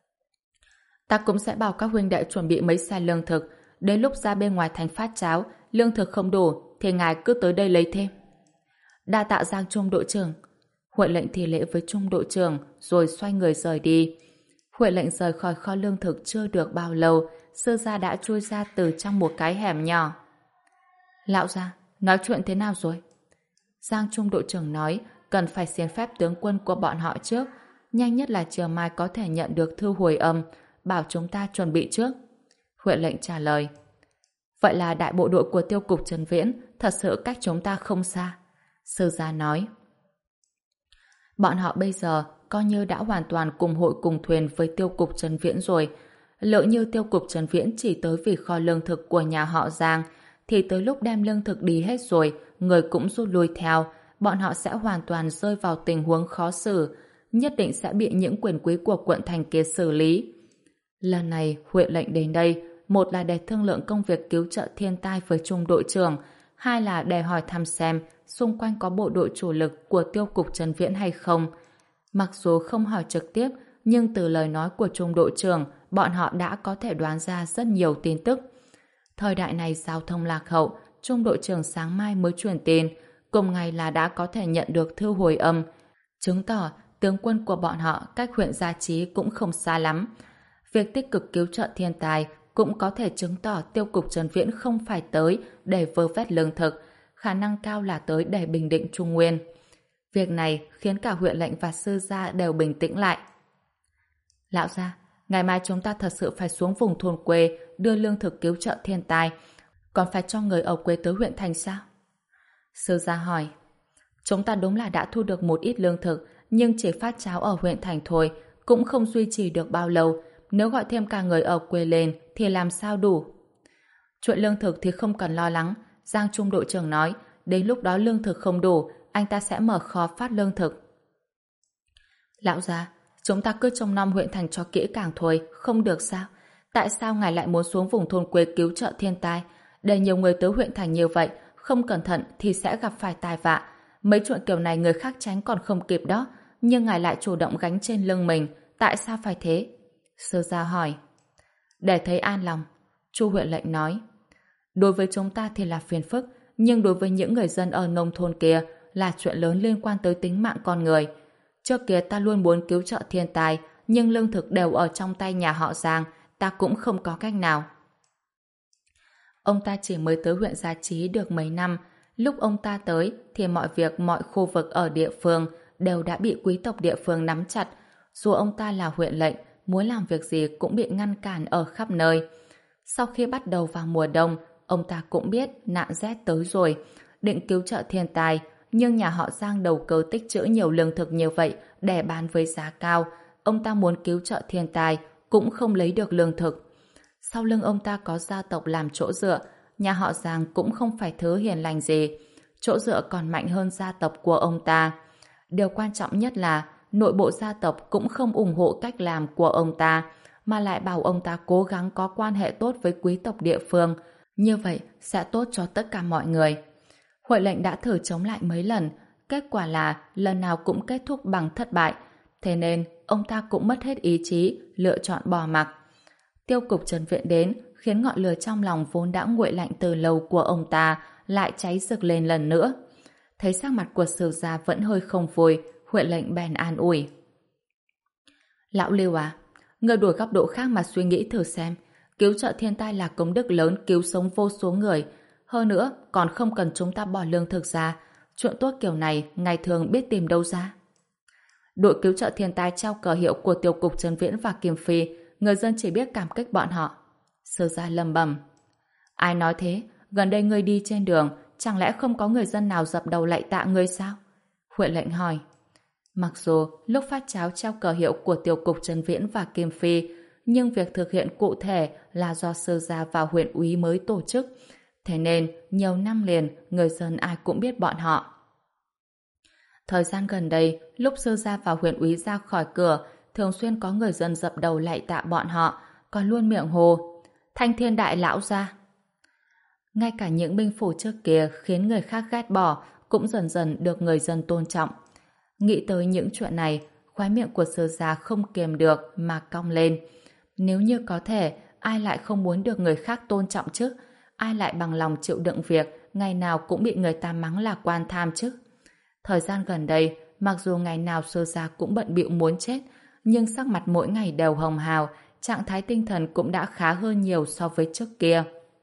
Ta cũng sẽ bảo các huynh đệ chuẩn bị mấy xe lương thực, đến lúc ra bên ngoài thành phát cháo, lương thực không đủ thì ngài cứ tới đây lấy thêm. Đa tạ Giang Trung đội trưởng. Huệ lệnh thì lễ với Trung đội trưởng rồi xoay người rời đi. Huệ lệnh rời khỏi kho lương thực chưa được bao lâu, Sư gia đã chui ra từ trong một cái hẻm nhỏ. Lão gia, nói chuyện thế nào rồi? Giang Trung đội trưởng nói cần phải xin phép tướng quân của bọn họ trước, nhanh nhất là chiều mai có thể nhận được thư hồi âm, bảo chúng ta chuẩn bị trước. Huệ lệnh trả lời. Vậy là đại bộ đội của tiêu cục Trần Viễn thật sự cách chúng ta không xa. Sư gia nói. Bọn họ bây giờ coi như đã hoàn toàn cùng hội cùng thuyền với tiêu cục Trần Viễn rồi. Lỡ như tiêu cục Trần Viễn chỉ tới vì kho lương thực của nhà họ Giang, thì tới lúc đem lương thực đi hết rồi, người cũng rút lui theo, bọn họ sẽ hoàn toàn rơi vào tình huống khó xử, nhất định sẽ bị những quyền quý của quận thành kia xử lý. Lần này Huệ lệnh đến đây, một là để thương lượng công việc cứu trợ thiên tai với Trung đội trưởng, hai là để hỏi thăm xem xung quanh có bộ đội chủ lực của tiêu cục Trần Viễn hay không. Mặc dù không hỏi trực tiếp, nhưng từ lời nói của Trung đội trưởng, bọn họ đã có thể đoán ra rất nhiều tin tức. Thời đại này giao thông lạc hậu, Trung đội trưởng sáng mai mới truyền tin, cùng ngày là đã có thể nhận được thư hồi âm, chứng tỏ tướng quân của bọn họ cách huyện Gia Chí cũng không xa lắm. Việc tích cực cứu trợ thiên tai cũng có thể chứng tỏ tiêu cục Trần Viễn không phải tới để vơ vét lương thực, khả năng cao là tới để bình định Trung Nguyên. Việc này khiến cả huyện lệnh và sư gia đều bình tĩnh lại. Lão gia, ngày mai chúng ta thật sự phải xuống vùng thôn quê đưa lương thực cứu trợ thiên tai, còn phải cho người ở quê tới huyện thành sao? Sư gia hỏi. Chúng ta đúng là đã thu được một ít lương thực, nhưng chỉ phát cháo ở huyện thành thôi, cũng không duy trì được bao lâu. Nếu gọi thêm cả người ở quê lên thì làm sao đủ? Chuyện lương thực thì không cần lo lắng. Giang Trung đội trưởng nói, đến lúc đó lương thực không đủ, anh ta sẽ mở kho phát lương thực. Lão gia, chúng ta cứ trông nom huyện thành cho kỹ càng thôi, không được sao? Tại sao ngài lại muốn xuống vùng thôn quê cứu trợ thiên tai? Để nhiều người tới huyện thành như vậy, không cẩn thận thì sẽ gặp phải tai vạ. Mấy chuyện kiểu này người khác tránh còn không kịp đó, nhưng ngài lại chủ động gánh trên lưng mình. Tại sao phải thế? Sư gia hỏi. Để thấy an lòng, Chu Huệ lệnh nói. Đối với chúng ta thì là phiền phức, nhưng đối với những người dân ở nông thôn kia là chuyện lớn liên quan tới tính mạng con người. Trước kia ta luôn muốn cứu trợ thiên tai, nhưng lương thực đều ở trong tay nhà họ Giang, ta cũng không có cách nào. Ông ta chỉ mới tới huyện Gia Chí được mấy năm, lúc ông ta tới thì mọi việc mọi khu vực ở địa phương đều đã bị quý tộc địa phương nắm chặt. Dù ông ta là huyện lệnh, muốn làm việc gì cũng bị ngăn cản ở khắp nơi. Sau khi bắt đầu vào mùa đông, ông ta cũng biết nạn rét tới rồi, định cứu trợ thiên tai, nhưng nhà họ Giang đầu cơ tích trữ nhiều lương thực như vậy để bán với giá cao. Ông ta muốn cứu trợ thiên tai cũng không lấy được lương thực. Sau lưng ông ta có gia tộc làm chỗ dựa, nhà họ Giang cũng không phải thứ hiền lành gì. Chỗ dựa còn mạnh hơn gia tộc của ông ta. Điều quan trọng nhất là nội bộ gia tộc cũng không ủng hộ cách làm của ông ta, mà lại bảo ông ta cố gắng có quan hệ tốt với quý tộc địa phương. Như vậy sẽ tốt cho tất cả mọi người. Huệ lệnh đã thử chống lại mấy lần, kết quả là lần nào cũng kết thúc bằng thất bại, thế nên ông ta cũng mất hết ý chí, lựa chọn bỏ mặc. Tiêu cục Trần Viễn đến khiến ngọn lửa trong lòng vốn đã nguội lạnh từ lâu của ông ta lại cháy rực lên lần nữa. Thấy sắc mặt của Sử gia vẫn hơi không vui, Huệ lệnh bèn an ủi. Lão Lưu à, người đổi góc độ khác mà suy nghĩ thử xem. Cứu trợ thiên tai là công đức lớn, cứu sống vô số người. Hơn nữa, còn không cần chúng ta bỏ lương thực ra. Chuyện tốt kiểu này, ngày thường biết tìm đâu ra. Đội cứu trợ thiên tai trao cờ hiệu của tiêu cục Trần Viễn và Kim Phi, người dân chỉ biết cảm kích bọn họ. Sử gia lầm bầm. Ai nói thế? Gần đây ngươi đi trên đường, chẳng lẽ không có người dân nào dập đầu lạy tạ ngươi sao? Huệ lệnh hỏi. Mặc dù lúc phát cháo treo cờ hiệu của tiêu cục Trần Viễn và Kim Phi, nhưng việc thực hiện cụ thể là do Sử gia và huyện úy mới tổ chức. Thế nên, nhiều năm liền, người dân ai cũng biết bọn họ. Thời gian gần đây, lúc Sử gia và huyện úy ra khỏi cửa, thường xuyên có người dân dập đầu lạy tạ bọn họ, còn luôn miệng hồ. Thanh thiên đại lão gia. Ngay cả những binh phủ trước kia khiến người khác ghét bỏ, cũng dần dần được người dân tôn trọng. Nghĩ tới những chuyện này, khóe miệng của Sử gia không kiềm được mà cong lên. Nếu như có thể, ai lại không muốn được người khác tôn trọng chứ? Ai lại bằng lòng chịu đựng việc ngày nào cũng bị người ta mắng là quan tham chứ? Thời gian gần đây, mặc dù ngày nào Sử gia cũng bận bịu muốn chết, nhưng sắc mặt mỗi ngày đều hồng hào, trạng thái tinh thần cũng đã khá hơn nhiều so với trước kia.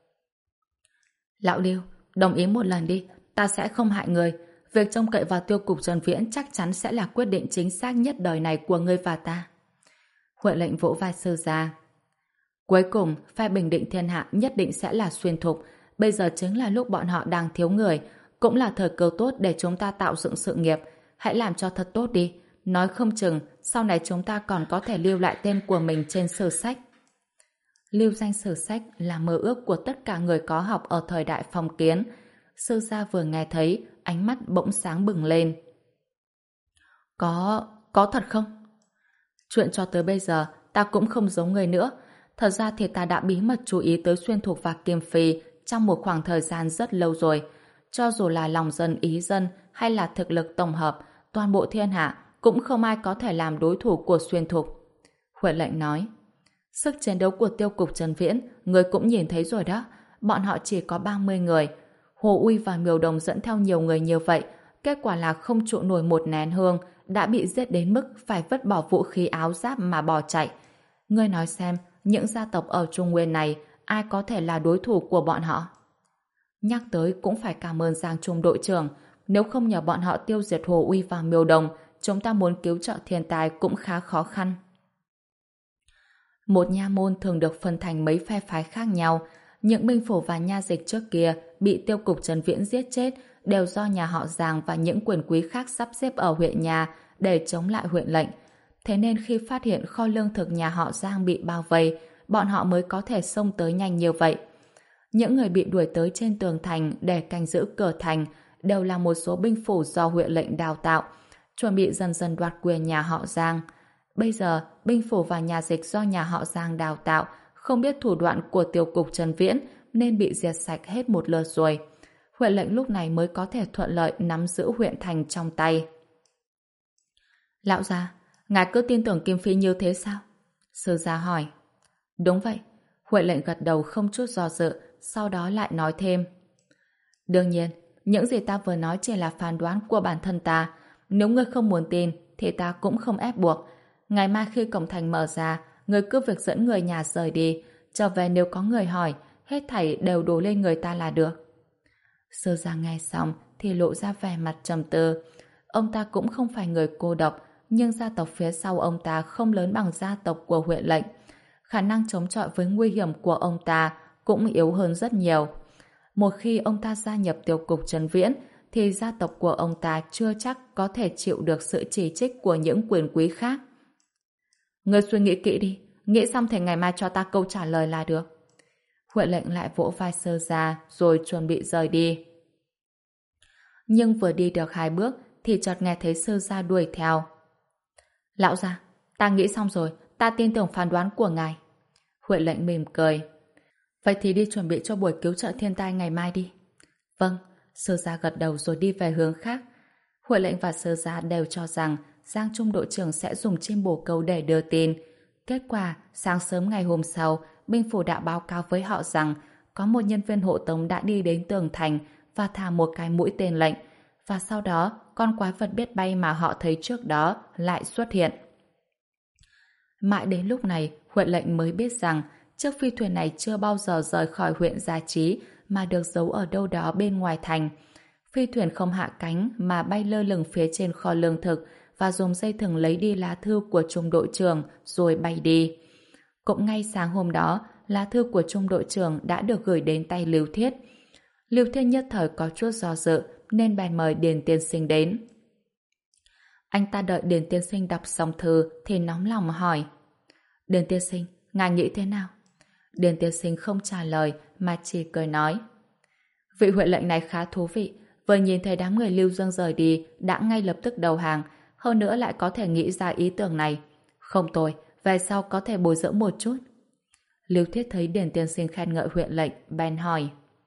Lão Lưu, đồng ý một lần đi, ta sẽ không hại người. Việc trông cậy vào tiêu cục Trần Viễn chắc chắn sẽ là quyết định chính xác nhất đời này của ngươi và ta. Huệ lệnh vỗ vai Sử gia. Cuối cùng, phe bình định thiên hạ nhất định sẽ là Xuyên Thục. Bây giờ chính là lúc bọn họ đang thiếu người, cũng là thời cơ tốt để chúng ta tạo dựng sự nghiệp. Hãy làm cho thật tốt đi. Nói không chừng, sau này chúng ta còn có thể lưu lại tên của mình trên sử sách. Lưu danh sử sách là mơ ước của tất cả người có học ở thời đại phong kiến. Sử gia vừa nghe thấy, ánh mắt bỗng sáng bừng lên. Có... có thật không? Chuyện cho tới bây giờ, ta cũng không giống người nữa. Thật ra thì ta đã bí mật chú ý tới Xuyên Thục và Kim Phi trong một khoảng thời gian rất lâu rồi. Cho dù là lòng dân ý dân hay là thực lực tổng hợp, toàn bộ thiên hạ cũng không ai có thể làm đối thủ của Xuyên Thục. Huệ lệnh nói. Sức chiến đấu của tiêu cục Trần Viễn, người cũng nhìn thấy rồi đó. Bọn họ chỉ có ba mươi người. Hồ Uy và Miều Đồng dẫn theo nhiều người như vậy, kết quả là không trụ nổi một nén hương, đã bị giết đến mức phải vứt bỏ vũ khí áo giáp mà bỏ chạy. Ngươi nói xem, những gia tộc ở Trung Nguyên này, ai có thể là đối thủ của bọn họ? Nhắc tới cũng phải cảm ơn Giang Trung đội trưởng. Nếu không nhờ bọn họ tiêu diệt Hồ Uy và Miều Đồng, chúng ta muốn cứu trợ thiên tai cũng khá khó khăn. Một nha môn thường được phân thành mấy phe phái khác nhau. Những binh phủ và nha dịch trước kia bị tiêu cục Trần Viễn giết chết đều do nhà họ Giang và những quyền quý khác sắp xếp ở huyện nhà để chống lại huyện lệnh. Thế nên khi phát hiện kho lương thực nhà họ Giang bị bao vây, bọn họ mới có thể xông tới nhanh như vậy. Những người bị đuổi tới trên tường thành để canh giữ cửa thành đều là một số binh phủ do huyện lệnh đào tạo, chuẩn bị dần dần đoạt quyền nhà họ Giang. Bây giờ, binh phủ và nhà dịch do nhà họ Giang đào tạo không biết thủ đoạn của tiêu cục Trần Viễn nên bị diệt sạch hết một lượt rồi. Huyện lệnh lúc này mới có thể thuận lợi nắm giữ huyện thành trong tay. Lão gia, ngài cứ tin tưởng Kim Phi như thế sao? Sử gia hỏi. Đúng vậy. Huệ lệnh gật đầu không chút do dự, sau đó lại nói thêm. Đương nhiên, những gì ta vừa nói chỉ là phán đoán của bản thân ta. Nếu ngươi không muốn tin, thì ta cũng không ép buộc. Ngày mai khi cổng thành mở ra, ngươi cứ việc dẫn người nhà rời đi. Trở về nếu có người hỏi, hết thảy đều đổ lên người ta là được. Sử gia nghe xong thì lộ ra vẻ mặt trầm tư. Ông ta cũng không phải người cô độc, nhưng gia tộc phía sau ông ta không lớn bằng gia tộc của Huệ lệnh. Khả năng chống chọi với nguy hiểm của ông ta cũng yếu hơn rất nhiều. Một khi ông ta gia nhập tiêu cục Trần Viễn, thì gia tộc của ông ta chưa chắc có thể chịu được sự chỉ trích của những quyền quý khác. Ngươi suy nghĩ kỹ đi, nghĩ xong thì ngày mai cho ta câu trả lời là được. Huệ lệnh lại vỗ vai Sử gia rồi chuẩn bị rời đi. Nhưng vừa đi được hai bước thì chợt nghe thấy Sử gia đuổi theo. Lão gia, ta nghĩ xong rồi, ta tin tưởng phán đoán của ngài. Huệ lệnh mỉm cười. Vậy thì đi chuẩn bị cho buổi cứu trợ thiên tai ngày mai đi. Vâng, Sơ Gia gật đầu rồi đi về hướng khác. Huệ lệnh và Sơ Gia đều cho rằng Giang Trung đội trưởng sẽ dùng chim bồ câu để đưa tin. Kết quả, sáng sớm ngày hôm sau, binh phủ đã báo cáo với họ rằng có một nhân viên hộ tống đã đi đến tường thành và thả một cái mũi tên lệnh. Và sau đó, con quái vật biết bay mà họ thấy trước đó lại xuất hiện. Mãi đến lúc này, Huệ lệnh mới biết rằng chiếc phi thuyền này chưa bao giờ rời khỏi huyện Gia Chí mà được giấu ở đâu đó bên ngoài thành. Phi thuyền không hạ cánh mà bay lơ lửng phía trên kho lương thực và dùng dây thừng lấy đi lá thư của trung đội trưởng rồi bay đi. Cũng ngay sáng hôm đó, lá thư của trung đội trưởng đã được gửi đến tay Lưu Thiết. Lưu Thiết nhất thời có chút do dự nên bèn mời Điền tiên sinh đến. Anh ta đợi Điền tiên sinh đọc xong thư thì nóng lòng hỏi: Điền tiên sinh, ngài nghĩ thế nào? Điền tiên sinh không trả lời mà chỉ cười nói: Vị huệ lệnh này khá thú vị, vừa nhìn thấy đám người Lưu Dương rời đi đã ngay lập tức đầu hàng, hơn nữa lại có thể nghĩ ra ý tưởng này. Không tồi, về sau có thể bồi dưỡng một chút. Lưu Thiết thấy Điền tiên sinh khen ngợi huyện lệnh, bèn hỏi: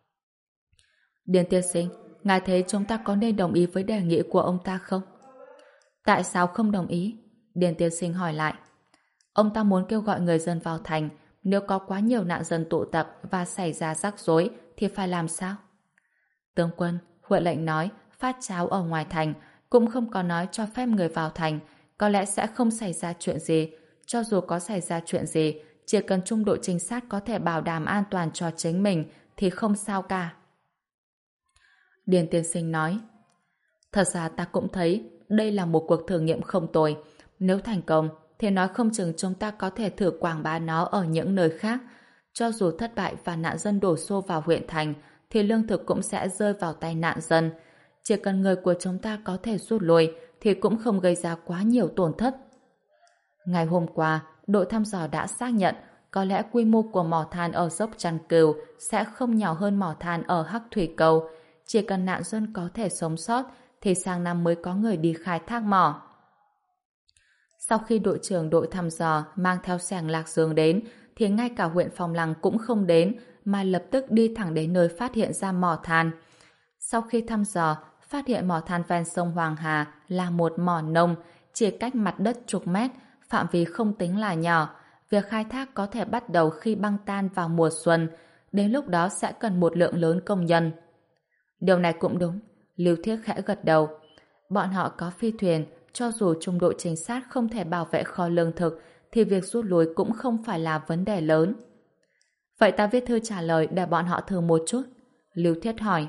Điền tiên sinh, ngài thấy chúng ta có nên đồng ý với đề nghị của ông ta không? Tại sao không đồng ý? Điền tiên sinh hỏi lại. Ông ta muốn kêu gọi người dân vào thành, nếu có quá nhiều nạn dân tụ tập và xảy ra rắc rối thì phải làm sao? Tướng quân, Huệ lệnh nói phát cháo ở ngoài thành, cũng không có nói cho phép người vào thành, có lẽ sẽ không xảy ra chuyện gì. Cho dù có xảy ra chuyện gì, chỉ cần trung đội trinh sát có thể bảo đảm an toàn cho chính mình thì không sao cả. Điền tiên sinh nói: Thật ra ta cũng thấy đây là một cuộc thử nghiệm không tồi. Nếu thành công thì nói không chừng chúng ta có thể thử quảng bá nó ở những nơi khác. Cho dù thất bại và nạn dân đổ xô vào huyện thành thì lương thực cũng sẽ rơi vào tay nạn dân. Chỉ cần người của chúng ta có thể rút lui thì cũng không gây ra quá nhiều tổn thất. Ngày hôm qua, đội thăm dò đã xác nhận có lẽ quy mô của mỏ than ở dốc Trăn Cừu sẽ không nhỏ hơn mỏ than ở Hắc Thủy Cầu. Chỉ cần nạn dân có thể sống sót thì sang năm mới có người đi khai thác mỏ. Sau khi đội trưởng đội thăm dò mang theo xẻng Lạc Dương đến thì ngay cả huyện Phong Lăng cũng không đến mà lập tức đi thẳng đến nơi phát hiện ra mỏ than. Sau khi thăm dò, phát hiện mỏ than ven sông Hoàng Hà là một mỏ nông, chỉ cách mặt đất chục mét, phạm vi không tính là nhỏ. Việc khai thác có thể bắt đầu khi băng tan vào mùa xuân, đến lúc đó sẽ cần một lượng lớn công nhân. Điều này cũng đúng, Lưu Thiết khẽ gật đầu. Bọn họ có phi thuyền, cho dù trung đội trinh sát không thể bảo vệ kho lương thực thì việc rút lui cũng không phải là vấn đề lớn. Vậy ta viết thư trả lời để bọn họ thử một chút. Lưu Thiết hỏi.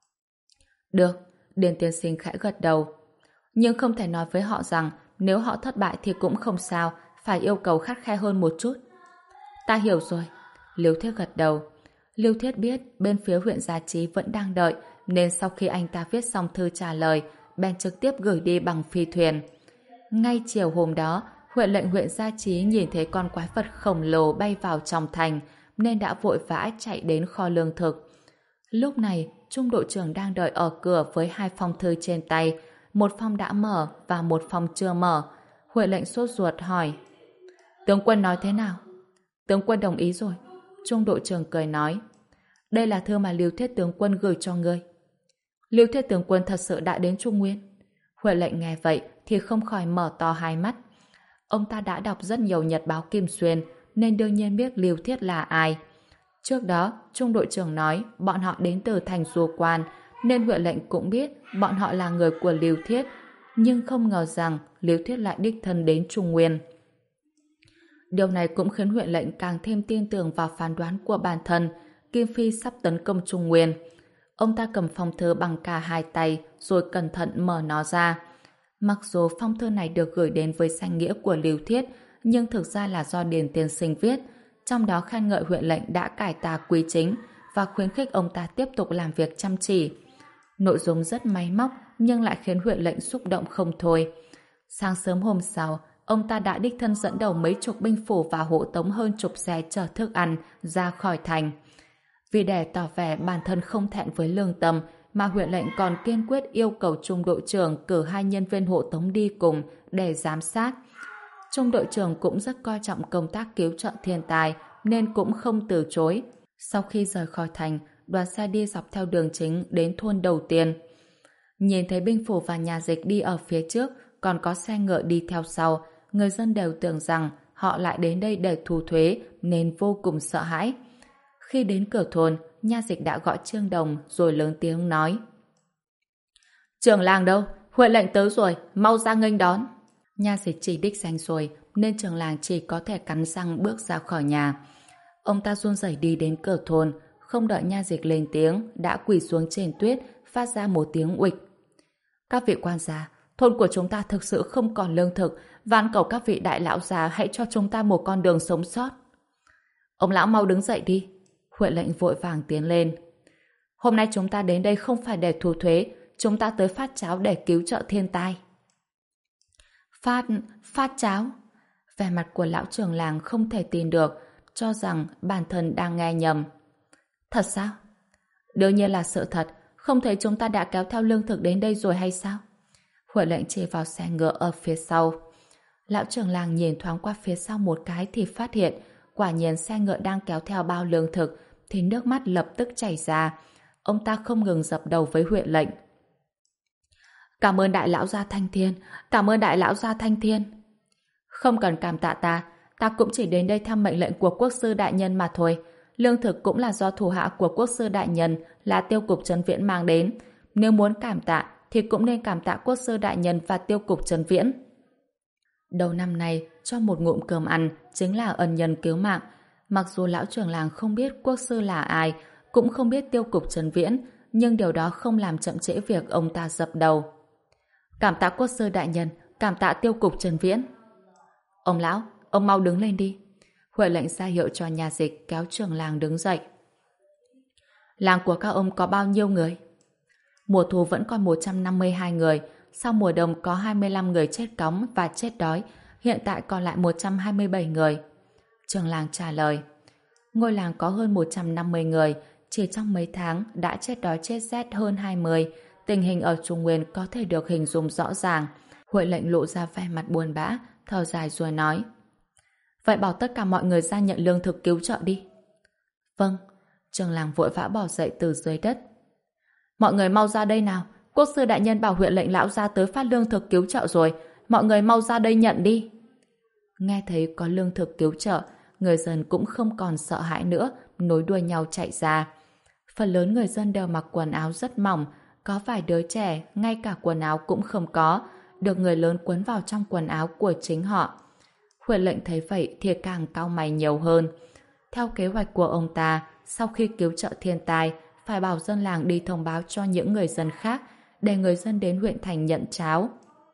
Được, Điền tiên sinh khẽ gật đầu. Nhưng không thể nói với họ rằng nếu họ thất bại thì cũng không sao, phải yêu cầu khắt khe hơn một chút. Ta hiểu rồi. Lưu Thiết gật đầu. Lưu Thiết biết bên phía huyện Gia Chí vẫn đang đợi, nên sau khi anh ta viết xong thư trả lời, bèn trực tiếp gửi đi bằng phi thuyền. Ngay chiều hôm đó, Huệ lệnh huyện Gia Chí nhìn thấy con quái vật khổng lồ bay vào trong thành, nên đã vội vã chạy đến kho lương thực. Lúc này, trung đội trưởng đang đợi ở cửa với hai phong thư trên tay, một phong đã mở và một phong chưa mở. Huệ lệnh sốt ruột hỏi: Tướng quân nói thế nào? Tướng quân đồng ý rồi. Trung đội trưởng cười nói: Đây là thư mà Lưu Thiết tướng quân gửi cho ngươi. Lưu Thiết tướng quân thật sự đã đến Trung Nguyên? Huệ lệnh nghe vậy thì không khỏi mở to hai mắt. Ông ta đã đọc rất nhiều nhật báo Kim Xuyên nên đương nhiên biết Lưu Thiết là ai. Trước đó, Trung đội trưởng nói bọn họ đến từ thành Du Quan, nên Huệ lệnh cũng biết bọn họ là người của Lưu Thiết, nhưng không ngờ rằng Lưu Thiết lại đích thân đến Trung Nguyên. Điều này cũng khiến Huệ lệnh càng thêm tin tưởng vào phán đoán của bản thân. Kim Phi sắp tấn công Trung Nguyên. Ông ta cầm phong thư bằng cả hai tay rồi cẩn thận mở nó ra. Mặc dù phong thư này được gửi đến với danh nghĩa của Lưu Thiết, nhưng thực ra là do Điền tiên sinh viết, trong đó khen ngợi Huệ lệnh đã cải tà quy chính và khuyến khích ông ta tiếp tục làm việc chăm chỉ. Nội dung rất máy móc nhưng lại khiến Huệ lệnh xúc động không thôi. Sáng sớm hôm sau, ông ta đã đích thân dẫn đầu mấy chục binh phủ và hộ tống hơn chục xe chở thức ăn ra khỏi thành. Vì để tỏ vẻ bản thân không thẹn với lương tâm mà Huệ lệnh còn kiên quyết yêu cầu trung đội trưởng cử hai nhân viên hộ tống đi cùng để giám sát. Trung đội trưởng cũng rất coi trọng công tác cứu trợ thiên tai nên cũng không từ chối. Sau khi rời khỏi thành, đoàn xe đi dọc theo đường chính đến thôn đầu tiên. Nhìn thấy binh phủ và nhà dịch đi ở phía trước, còn có xe ngựa đi theo sau, người dân đều tưởng rằng họ lại đến đây để thu thuế nên vô cùng sợ hãi. Khi đến cửa thôn, nha dịch đã gọi Trương Đồng rồi lớn tiếng nói: Trưởng làng đâu? Huệ lệnh tới rồi, mau ra nghênh đón. Nha dịch chỉ đích danh rồi nên trưởng làng chỉ có thể cắn răng bước ra khỏi nhà. Ông ta run rẩy đi đến cửa thôn, không đợi nha dịch lên tiếng đã quỳ xuống trên tuyết, phát ra một tiếng uịch. Các vị quan gia, thôn của chúng ta thực sự không còn lương thực, van cầu các vị đại lão già hãy cho chúng ta một con đường sống sót. Ông lão mau đứng dậy đi. Huệ lệnh vội vàng tiến lên. Hôm nay chúng ta đến đây không phải để thu thuế, chúng ta tới phát cháo để cứu trợ thiên tai. Phát, phát cháo? Vẻ mặt của lão trưởng làng không thể tin được, cho rằng bản thân đang nghe nhầm. Thật sao? Đương nhiên là sự thật, không thấy chúng ta đã kéo theo lương thực đến đây rồi hay sao? Huệ lệnh chỉ vào xe ngựa ở phía sau. Lão trưởng làng nhìn thoáng qua phía sau một cái thì phát hiện quả nhiên xe ngựa đang kéo theo bao lương thực, thì nước mắt lập tức chảy ra. Ông ta không ngừng dập đầu với Huệ lệnh. Cảm ơn đại lão gia Thanh Thiên, cảm ơn đại lão gia Thanh Thiên. Không cần cảm tạ ta, ta cũng chỉ đến đây theo mệnh lệnh của quốc sư đại nhân mà thôi. Lương thực cũng là do thủ hạ của quốc sư đại nhân là Tiêu cục Trấn Viễn mang đến. Nếu muốn cảm tạ thì cũng nên cảm tạ quốc sư đại nhân và Tiêu cục Trấn Viễn. Đầu năm nay, cho một ngụm cơm ăn chính là ân nhân cứu mạng. Mặc dù lão trưởng làng không biết quốc sư là ai, cũng không biết Tiêu cục Trấn Viễn, nhưng điều đó không làm chậm trễ việc ông ta dập đầu. Cảm tạ quốc sư đại nhân, cảm tạ Tiêu cục Trấn Viễn. Ông lão, ông mau đứng lên đi. Huệ lệnh ra hiệu cho nhà dịch kéo trưởng làng đứng dậy. Làng của các ông có bao nhiêu người? Mùa thu vẫn còn một trăm năm mươi hai người, sau mùa đông có hai mươi lăm người chết cóng và chết đói, hiện tại còn lại một trăm hai mươi bảy người. Trưởng làng trả lời. Ngôi làng có hơn một trăm năm mươi người, chỉ trong mấy tháng đã chết đói chết rét hơn hai mươi. Tình hình ở Trung Nguyên có thể được hình dung rõ ràng. Huệ lệnh lộ ra vẻ mặt buồn bã, thở dài rồi nói. Vậy bảo tất cả mọi người ra nhận lương thực cứu trợ đi. Vâng. Trưởng làng vội vã bỏ dậy từ dưới đất. Mọi người mau ra đây nào. Quốc sư đại nhân bảo Huệ lệnh lão ra tới phát lương thực cứu trợ rồi. Mọi người mau ra đây nhận đi. Nghe thấy có lương thực cứu trợ, người dân cũng không còn sợ hãi nữa, nối đuôi nhau chạy ra. Phần lớn người dân đều mặc quần áo rất mỏng, có vài đứa trẻ ngay cả quần áo cũng không có, được người lớn quấn vào trong quần áo của chính họ. Huệ lệnh thấy vậy thì càng cau mày nhiều hơn. Theo kế hoạch của ông ta, sau khi cứu trợ thiên tai, phải bảo dân làng đi thông báo cho những người dân khác để người dân đến huyện thành nhận cháo.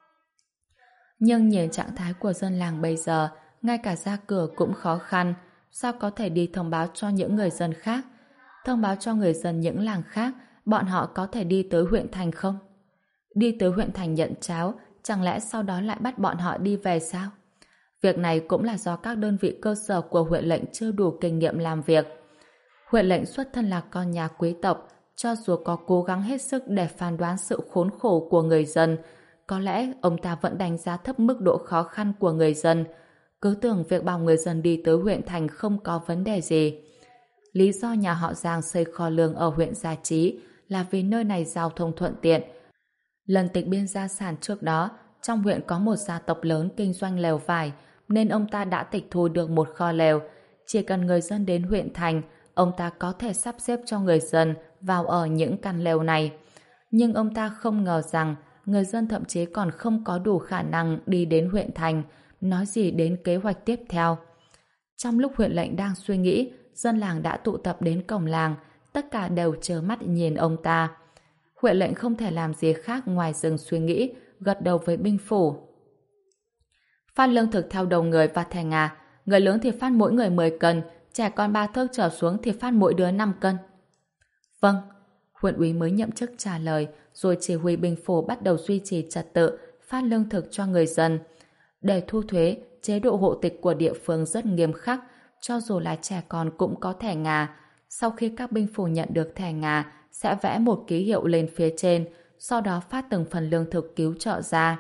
Nhưng nhìn trạng thái của dân làng bây giờ, ngay cả ra cửa cũng khó khăn, sao có thể đi thông báo cho những người dân khác? Thông báo cho người dân những làng khác, bọn họ có thể đi tới huyện thành không? Đi tới huyện thành nhận cháo, chẳng lẽ sau đó lại bắt bọn họ đi về sao? Việc này cũng là do các đơn vị cơ sở của Huệ lệnh chưa đủ kinh nghiệm làm việc. Huệ lệnh xuất thân là con nhà quý tộc, cho dù có cố gắng hết sức để phán đoán sự khốn khổ của người dân, có lẽ ông ta vẫn đánh giá thấp mức độ khó khăn của người dân. Cứ tưởng việc bảo người dân đi tới huyện thành không có vấn đề gì. Lý do nhà họ Giang xây kho lương ở huyện Gia Chí là vì nơi này giao thông thuận tiện. Lần tịch biên gia sản trước đó, trong huyện có một gia tộc lớn kinh doanh lều vải, nên ông ta đã tịch thu được một kho lều. Chỉ cần người dân đến huyện thành, ông ta có thể sắp xếp cho người dân vào ở những căn lều này. Nhưng ông ta không ngờ rằng người dân thậm chí còn không có đủ khả năng đi đến huyện thành, nói gì đến kế hoạch tiếp theo. Trong lúc huyện lệnh đang suy nghĩ, dân làng đã tụ tập đến cổng làng, tất cả đều trơ mắt nhìn ông ta. Huệ lệnh không thể làm gì khác ngoài dừng suy nghĩ, gật đầu với binh phủ. Phát lương thực theo đầu người và thẻ ngà, người lớn thì phát mỗi người mười cân, trẻ con ba thước trở xuống thì phát mỗi đứa năm cân. Vâng, huyện úy mới nhậm chức trả lời, rồi chỉ huy binh phủ bắt đầu duy trì trật tự, phát lương thực cho người dân. Để thu thuế, chế độ hộ tịch của địa phương rất nghiêm khắc, cho dù là trẻ con cũng có thẻ ngà. Sau khi các binh phủ nhận được thẻ ngà, sẽ vẽ một ký hiệu lên phía trên, sau đó phát từng phần lương thực cứu trợ ra.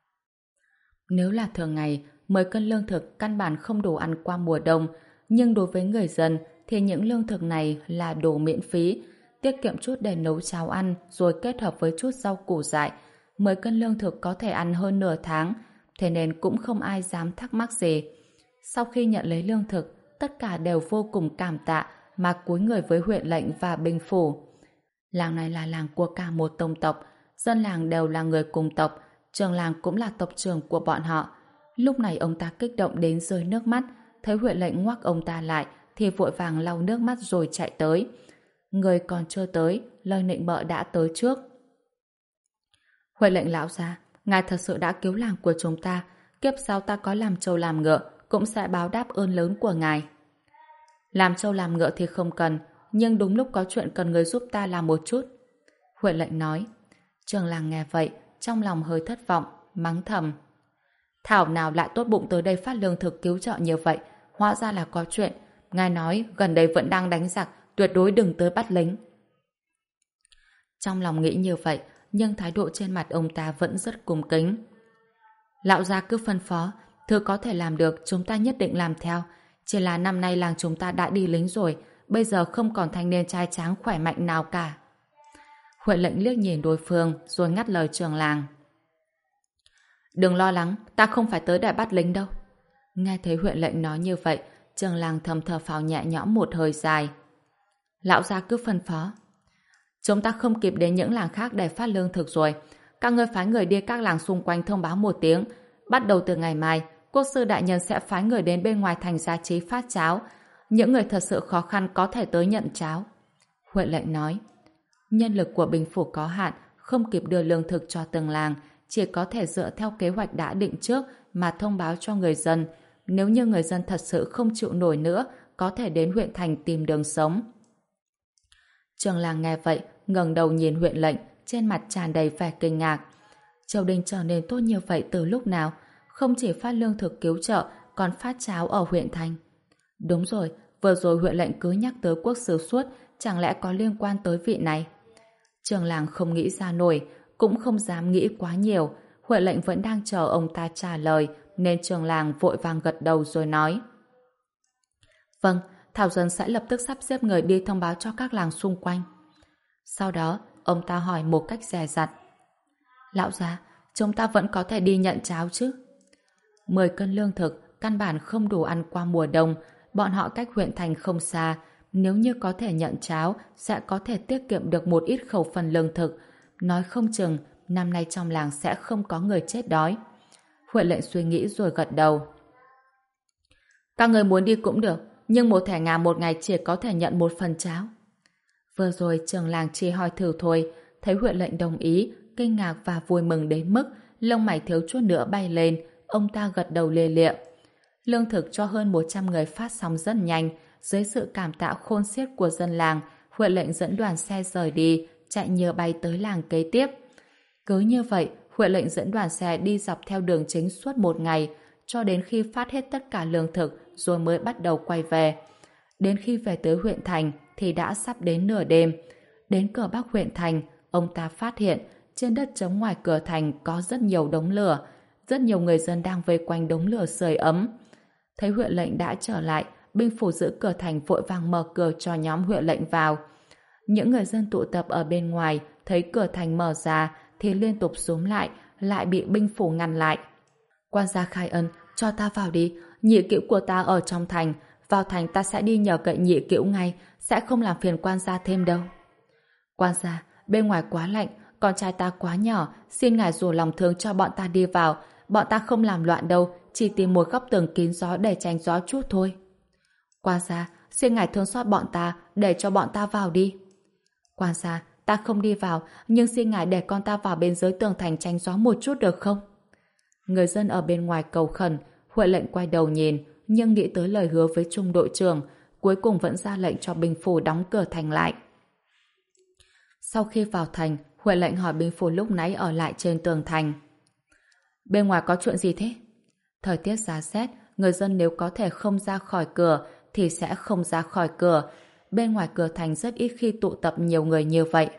Nếu là thường ngày, mười cân lương thực căn bản không đủ ăn qua mùa đông, nhưng đối với người dân thì những lương thực này là đồ miễn phí, tiết kiệm chút để nấu cháo ăn rồi kết hợp với chút rau củ dại. Mười cân lương thực có thể ăn hơn nửa tháng, thế nên cũng không ai dám thắc mắc gì. Sau khi nhận lấy lương thực, tất cả đều vô cùng cảm tạ mà cúi người với huyện lệnh và binh phủ. Làng này là làng của cả một tông tộc, dân làng đều là người cùng tộc, trường làng cũng là tộc trưởng của bọn họ. Lúc này ông ta kích động đến rơi nước mắt, thấy huyện lệnh ngoắc ông ta lại thì vội vàng lau nước mắt rồi chạy tới. Người còn chưa tới, lời nịnh bợ đã tới trước. Huệ lệnh lão gia, ngài thật sự đã cứu làng của chúng ta, kiếp sau ta có làm trâu làm ngựa cũng sẽ báo đáp ơn lớn của ngài. Làm trâu làm ngựa thì không cần, nhưng đúng lúc có chuyện cần người giúp ta làm một chút. Huệ lệnh nói. Trường làng nghe vậy, trong lòng hơi thất vọng, mắng thầm. Thảo nào lại tốt bụng tới đây phát lương thực cứu trợ như vậy, hóa ra là có chuyện. Ngài nói gần đây vẫn đang đánh giặc, tuyệt đối đừng tới bắt lính. Trong lòng nghĩ như vậy, nhưng thái độ trên mặt ông ta vẫn rất cung kính. Lão gia cứ phân phó, thứ có thể làm được chúng ta nhất định làm theo. Chỉ là năm nay làng chúng ta đã đi lính rồi, bây giờ không còn thanh niên trai tráng khỏe mạnh nào cả. Huệ lệnh liếc nhìn đối phương rồi ngắt lời trường làng. Đừng lo lắng, ta không phải tới để bắt lính đâu. Nghe thấy Huệ lệnh nói như vậy, trường làng thầm thở phào nhẹ nhõm một hơi dài. Lão gia cứ phân phó. Chúng ta không kịp đến những làng khác để phát lương thực rồi. Các ngươi phái người đi các làng xung quanh thông báo một tiếng. Bắt đầu từ ngày mai, quốc sư đại nhân sẽ phái người đến bên ngoài thành Gia Trí phát cháo. Những người thật sự khó khăn có thể tới nhận cháo. Huệ lệnh nói. Nhân lực của binh phủ có hạn, không kịp đưa lương thực cho từng làng, chỉ có thể dựa theo kế hoạch đã định trước mà thông báo cho người dân. Nếu như người dân thật sự không chịu nổi nữa, có thể đến huyện thành tìm đường sống. Trường làng nghe vậy, ngẩng đầu nhìn huyện lệnh, trên mặt tràn đầy vẻ kinh ngạc. Triều đình trở nên tốt như vậy từ lúc nào? Không chỉ phát lương thực cứu trợ, còn phát cháo ở huyện thành. Đúng rồi, vừa rồi huyện lệnh cứ nhắc tới quốc sứ suốt, chẳng lẽ có liên quan tới vị này? Trường làng không nghĩ ra nổi, cũng không dám nghĩ quá nhiều. Huệ lệnh vẫn đang chờ ông ta trả lời, nên trường làng vội vàng gật đầu rồi nói. Vâng, Thảo Dân sẽ lập tức sắp xếp người đi thông báo cho các làng xung quanh. Sau đó, ông ta hỏi một cách dè dặt. Lão gia, chúng ta vẫn có thể đi nhận cháo chứ? Mười cân lương thực, căn bản không đủ ăn qua mùa đông, bọn họ cách huyện thành không xa. Nếu như có thể nhận cháo, sẽ có thể tiết kiệm được một ít khẩu phần lương thực. Nói không chừng, năm nay trong làng sẽ không có người chết đói. Huệ lệnh suy nghĩ rồi gật đầu. Các người muốn đi cũng được, nhưng một thẻ ngà một ngày chỉ có thể nhận một phần cháo. Vừa rồi trường làng chỉ hỏi thử thôi, thấy Huệ lệnh đồng ý, kinh ngạc và vui mừng đến mức lông mày thiếu chút nữa bay lên, ông ta gật đầu lê lịa. Lương thực cho hơn một trăm người phát xong rất nhanh, dưới sự cảm tạ khôn xiết của dân làng, Huệ lệnh dẫn đoàn xe rời đi, chạy nhờ bay tới làng kế tiếp. Cứ như vậy, Huệ lệnh dẫn đoàn xe đi dọc theo đường chính suốt một ngày, cho đến khi phát hết tất cả lương thực rồi mới bắt đầu quay về. Đến khi về tới huyện thành thì đã sắp đến nửa đêm. Đến cửa bắc huyện thành, ông ta phát hiện trên đất trống ngoài cửa thành có rất nhiều đống lửa. Rất nhiều người dân đang vây quanh đống lửa sưởi ấm. Thấy Huệ lệnh đã trở lại, binh phủ giữ cửa thành vội vàng mở cửa cho nhóm Huệ lệnh vào. Những người dân tụ tập ở bên ngoài thấy cửa thành mở ra thì liên tục xúm lại, lại bị binh phủ ngăn lại. Quan gia khai ân, cho ta vào đi, nhị cữu của ta ở trong thành, vào thành ta sẽ đi nhờ cậy nhị cữu ngay, sẽ không làm phiền quan gia thêm đâu. Quan gia, bên ngoài quá lạnh, con trai ta quá nhỏ, xin ngài dù lòng thương cho bọn ta đi vào, bọn ta không làm loạn đâu, chỉ tìm một góc tường kín gió để tránh gió chút thôi. Quan gia, xin ngài thương xót bọn ta, để cho bọn ta vào đi. Quan gia, ta không đi vào, nhưng xin ngài để con ta vào bên dưới tường thành tránh gió một chút được không? Người dân ở bên ngoài cầu khẩn, Huệ lệnh quay đầu nhìn, nhưng nghĩ tới lời hứa với trung đội trưởng, cuối cùng vẫn ra lệnh cho binh phủ đóng cửa thành lại. Sau khi vào thành, Huệ lệnh hỏi binh phủ lúc nãy ở lại trên tường thành. Bên ngoài có chuyện gì thế? Thời tiết giá rét, người dân nếu có thể không ra khỏi cửa thì sẽ không ra khỏi cửa. Bên ngoài cửa thành rất ít khi tụ tập nhiều người như vậy.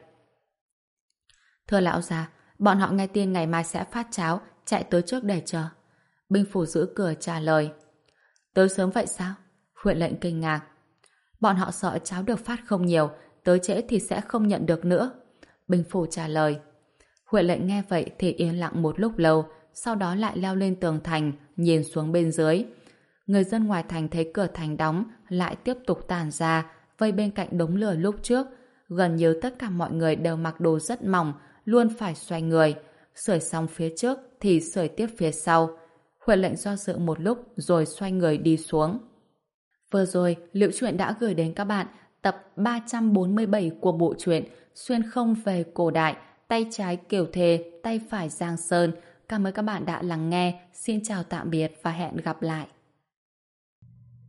Thưa lão gia, bọn họ nghe tin ngày mai sẽ phát cháo, chạy tới trước để chờ. Binh phủ giữ cửa trả lời. Tới sớm vậy sao? Huệ lệnh kinh ngạc. Bọn họ sợ cháo được phát không nhiều, tới trễ thì sẽ không nhận được nữa. Binh phủ trả lời. Huệ lệnh nghe vậy thì yên lặng một lúc lâu, sau đó lại leo lên tường thành, nhìn xuống bên dưới. Người dân ngoài thành thấy cửa thành đóng, lại tiếp tục tản ra, vây bên cạnh đống lửa lúc trước. Gần như tất cả mọi người đều mặc đồ rất mỏng, luôn phải xoay người. Sưởi xong phía trước thì sưởi tiếp phía sau. Huệ lệnh do dự một lúc rồi xoay người đi xuống. Vừa rồi, Liễu Chuyện đã gửi đến các bạn tập ba trăm bốn mươi bảy của bộ truyện Xuyên không về cổ đại, tay trái Kiều Thề, tay phải Giang Sơn. Cảm ơn các bạn đã lắng nghe. Xin chào tạm biệt và hẹn gặp lại.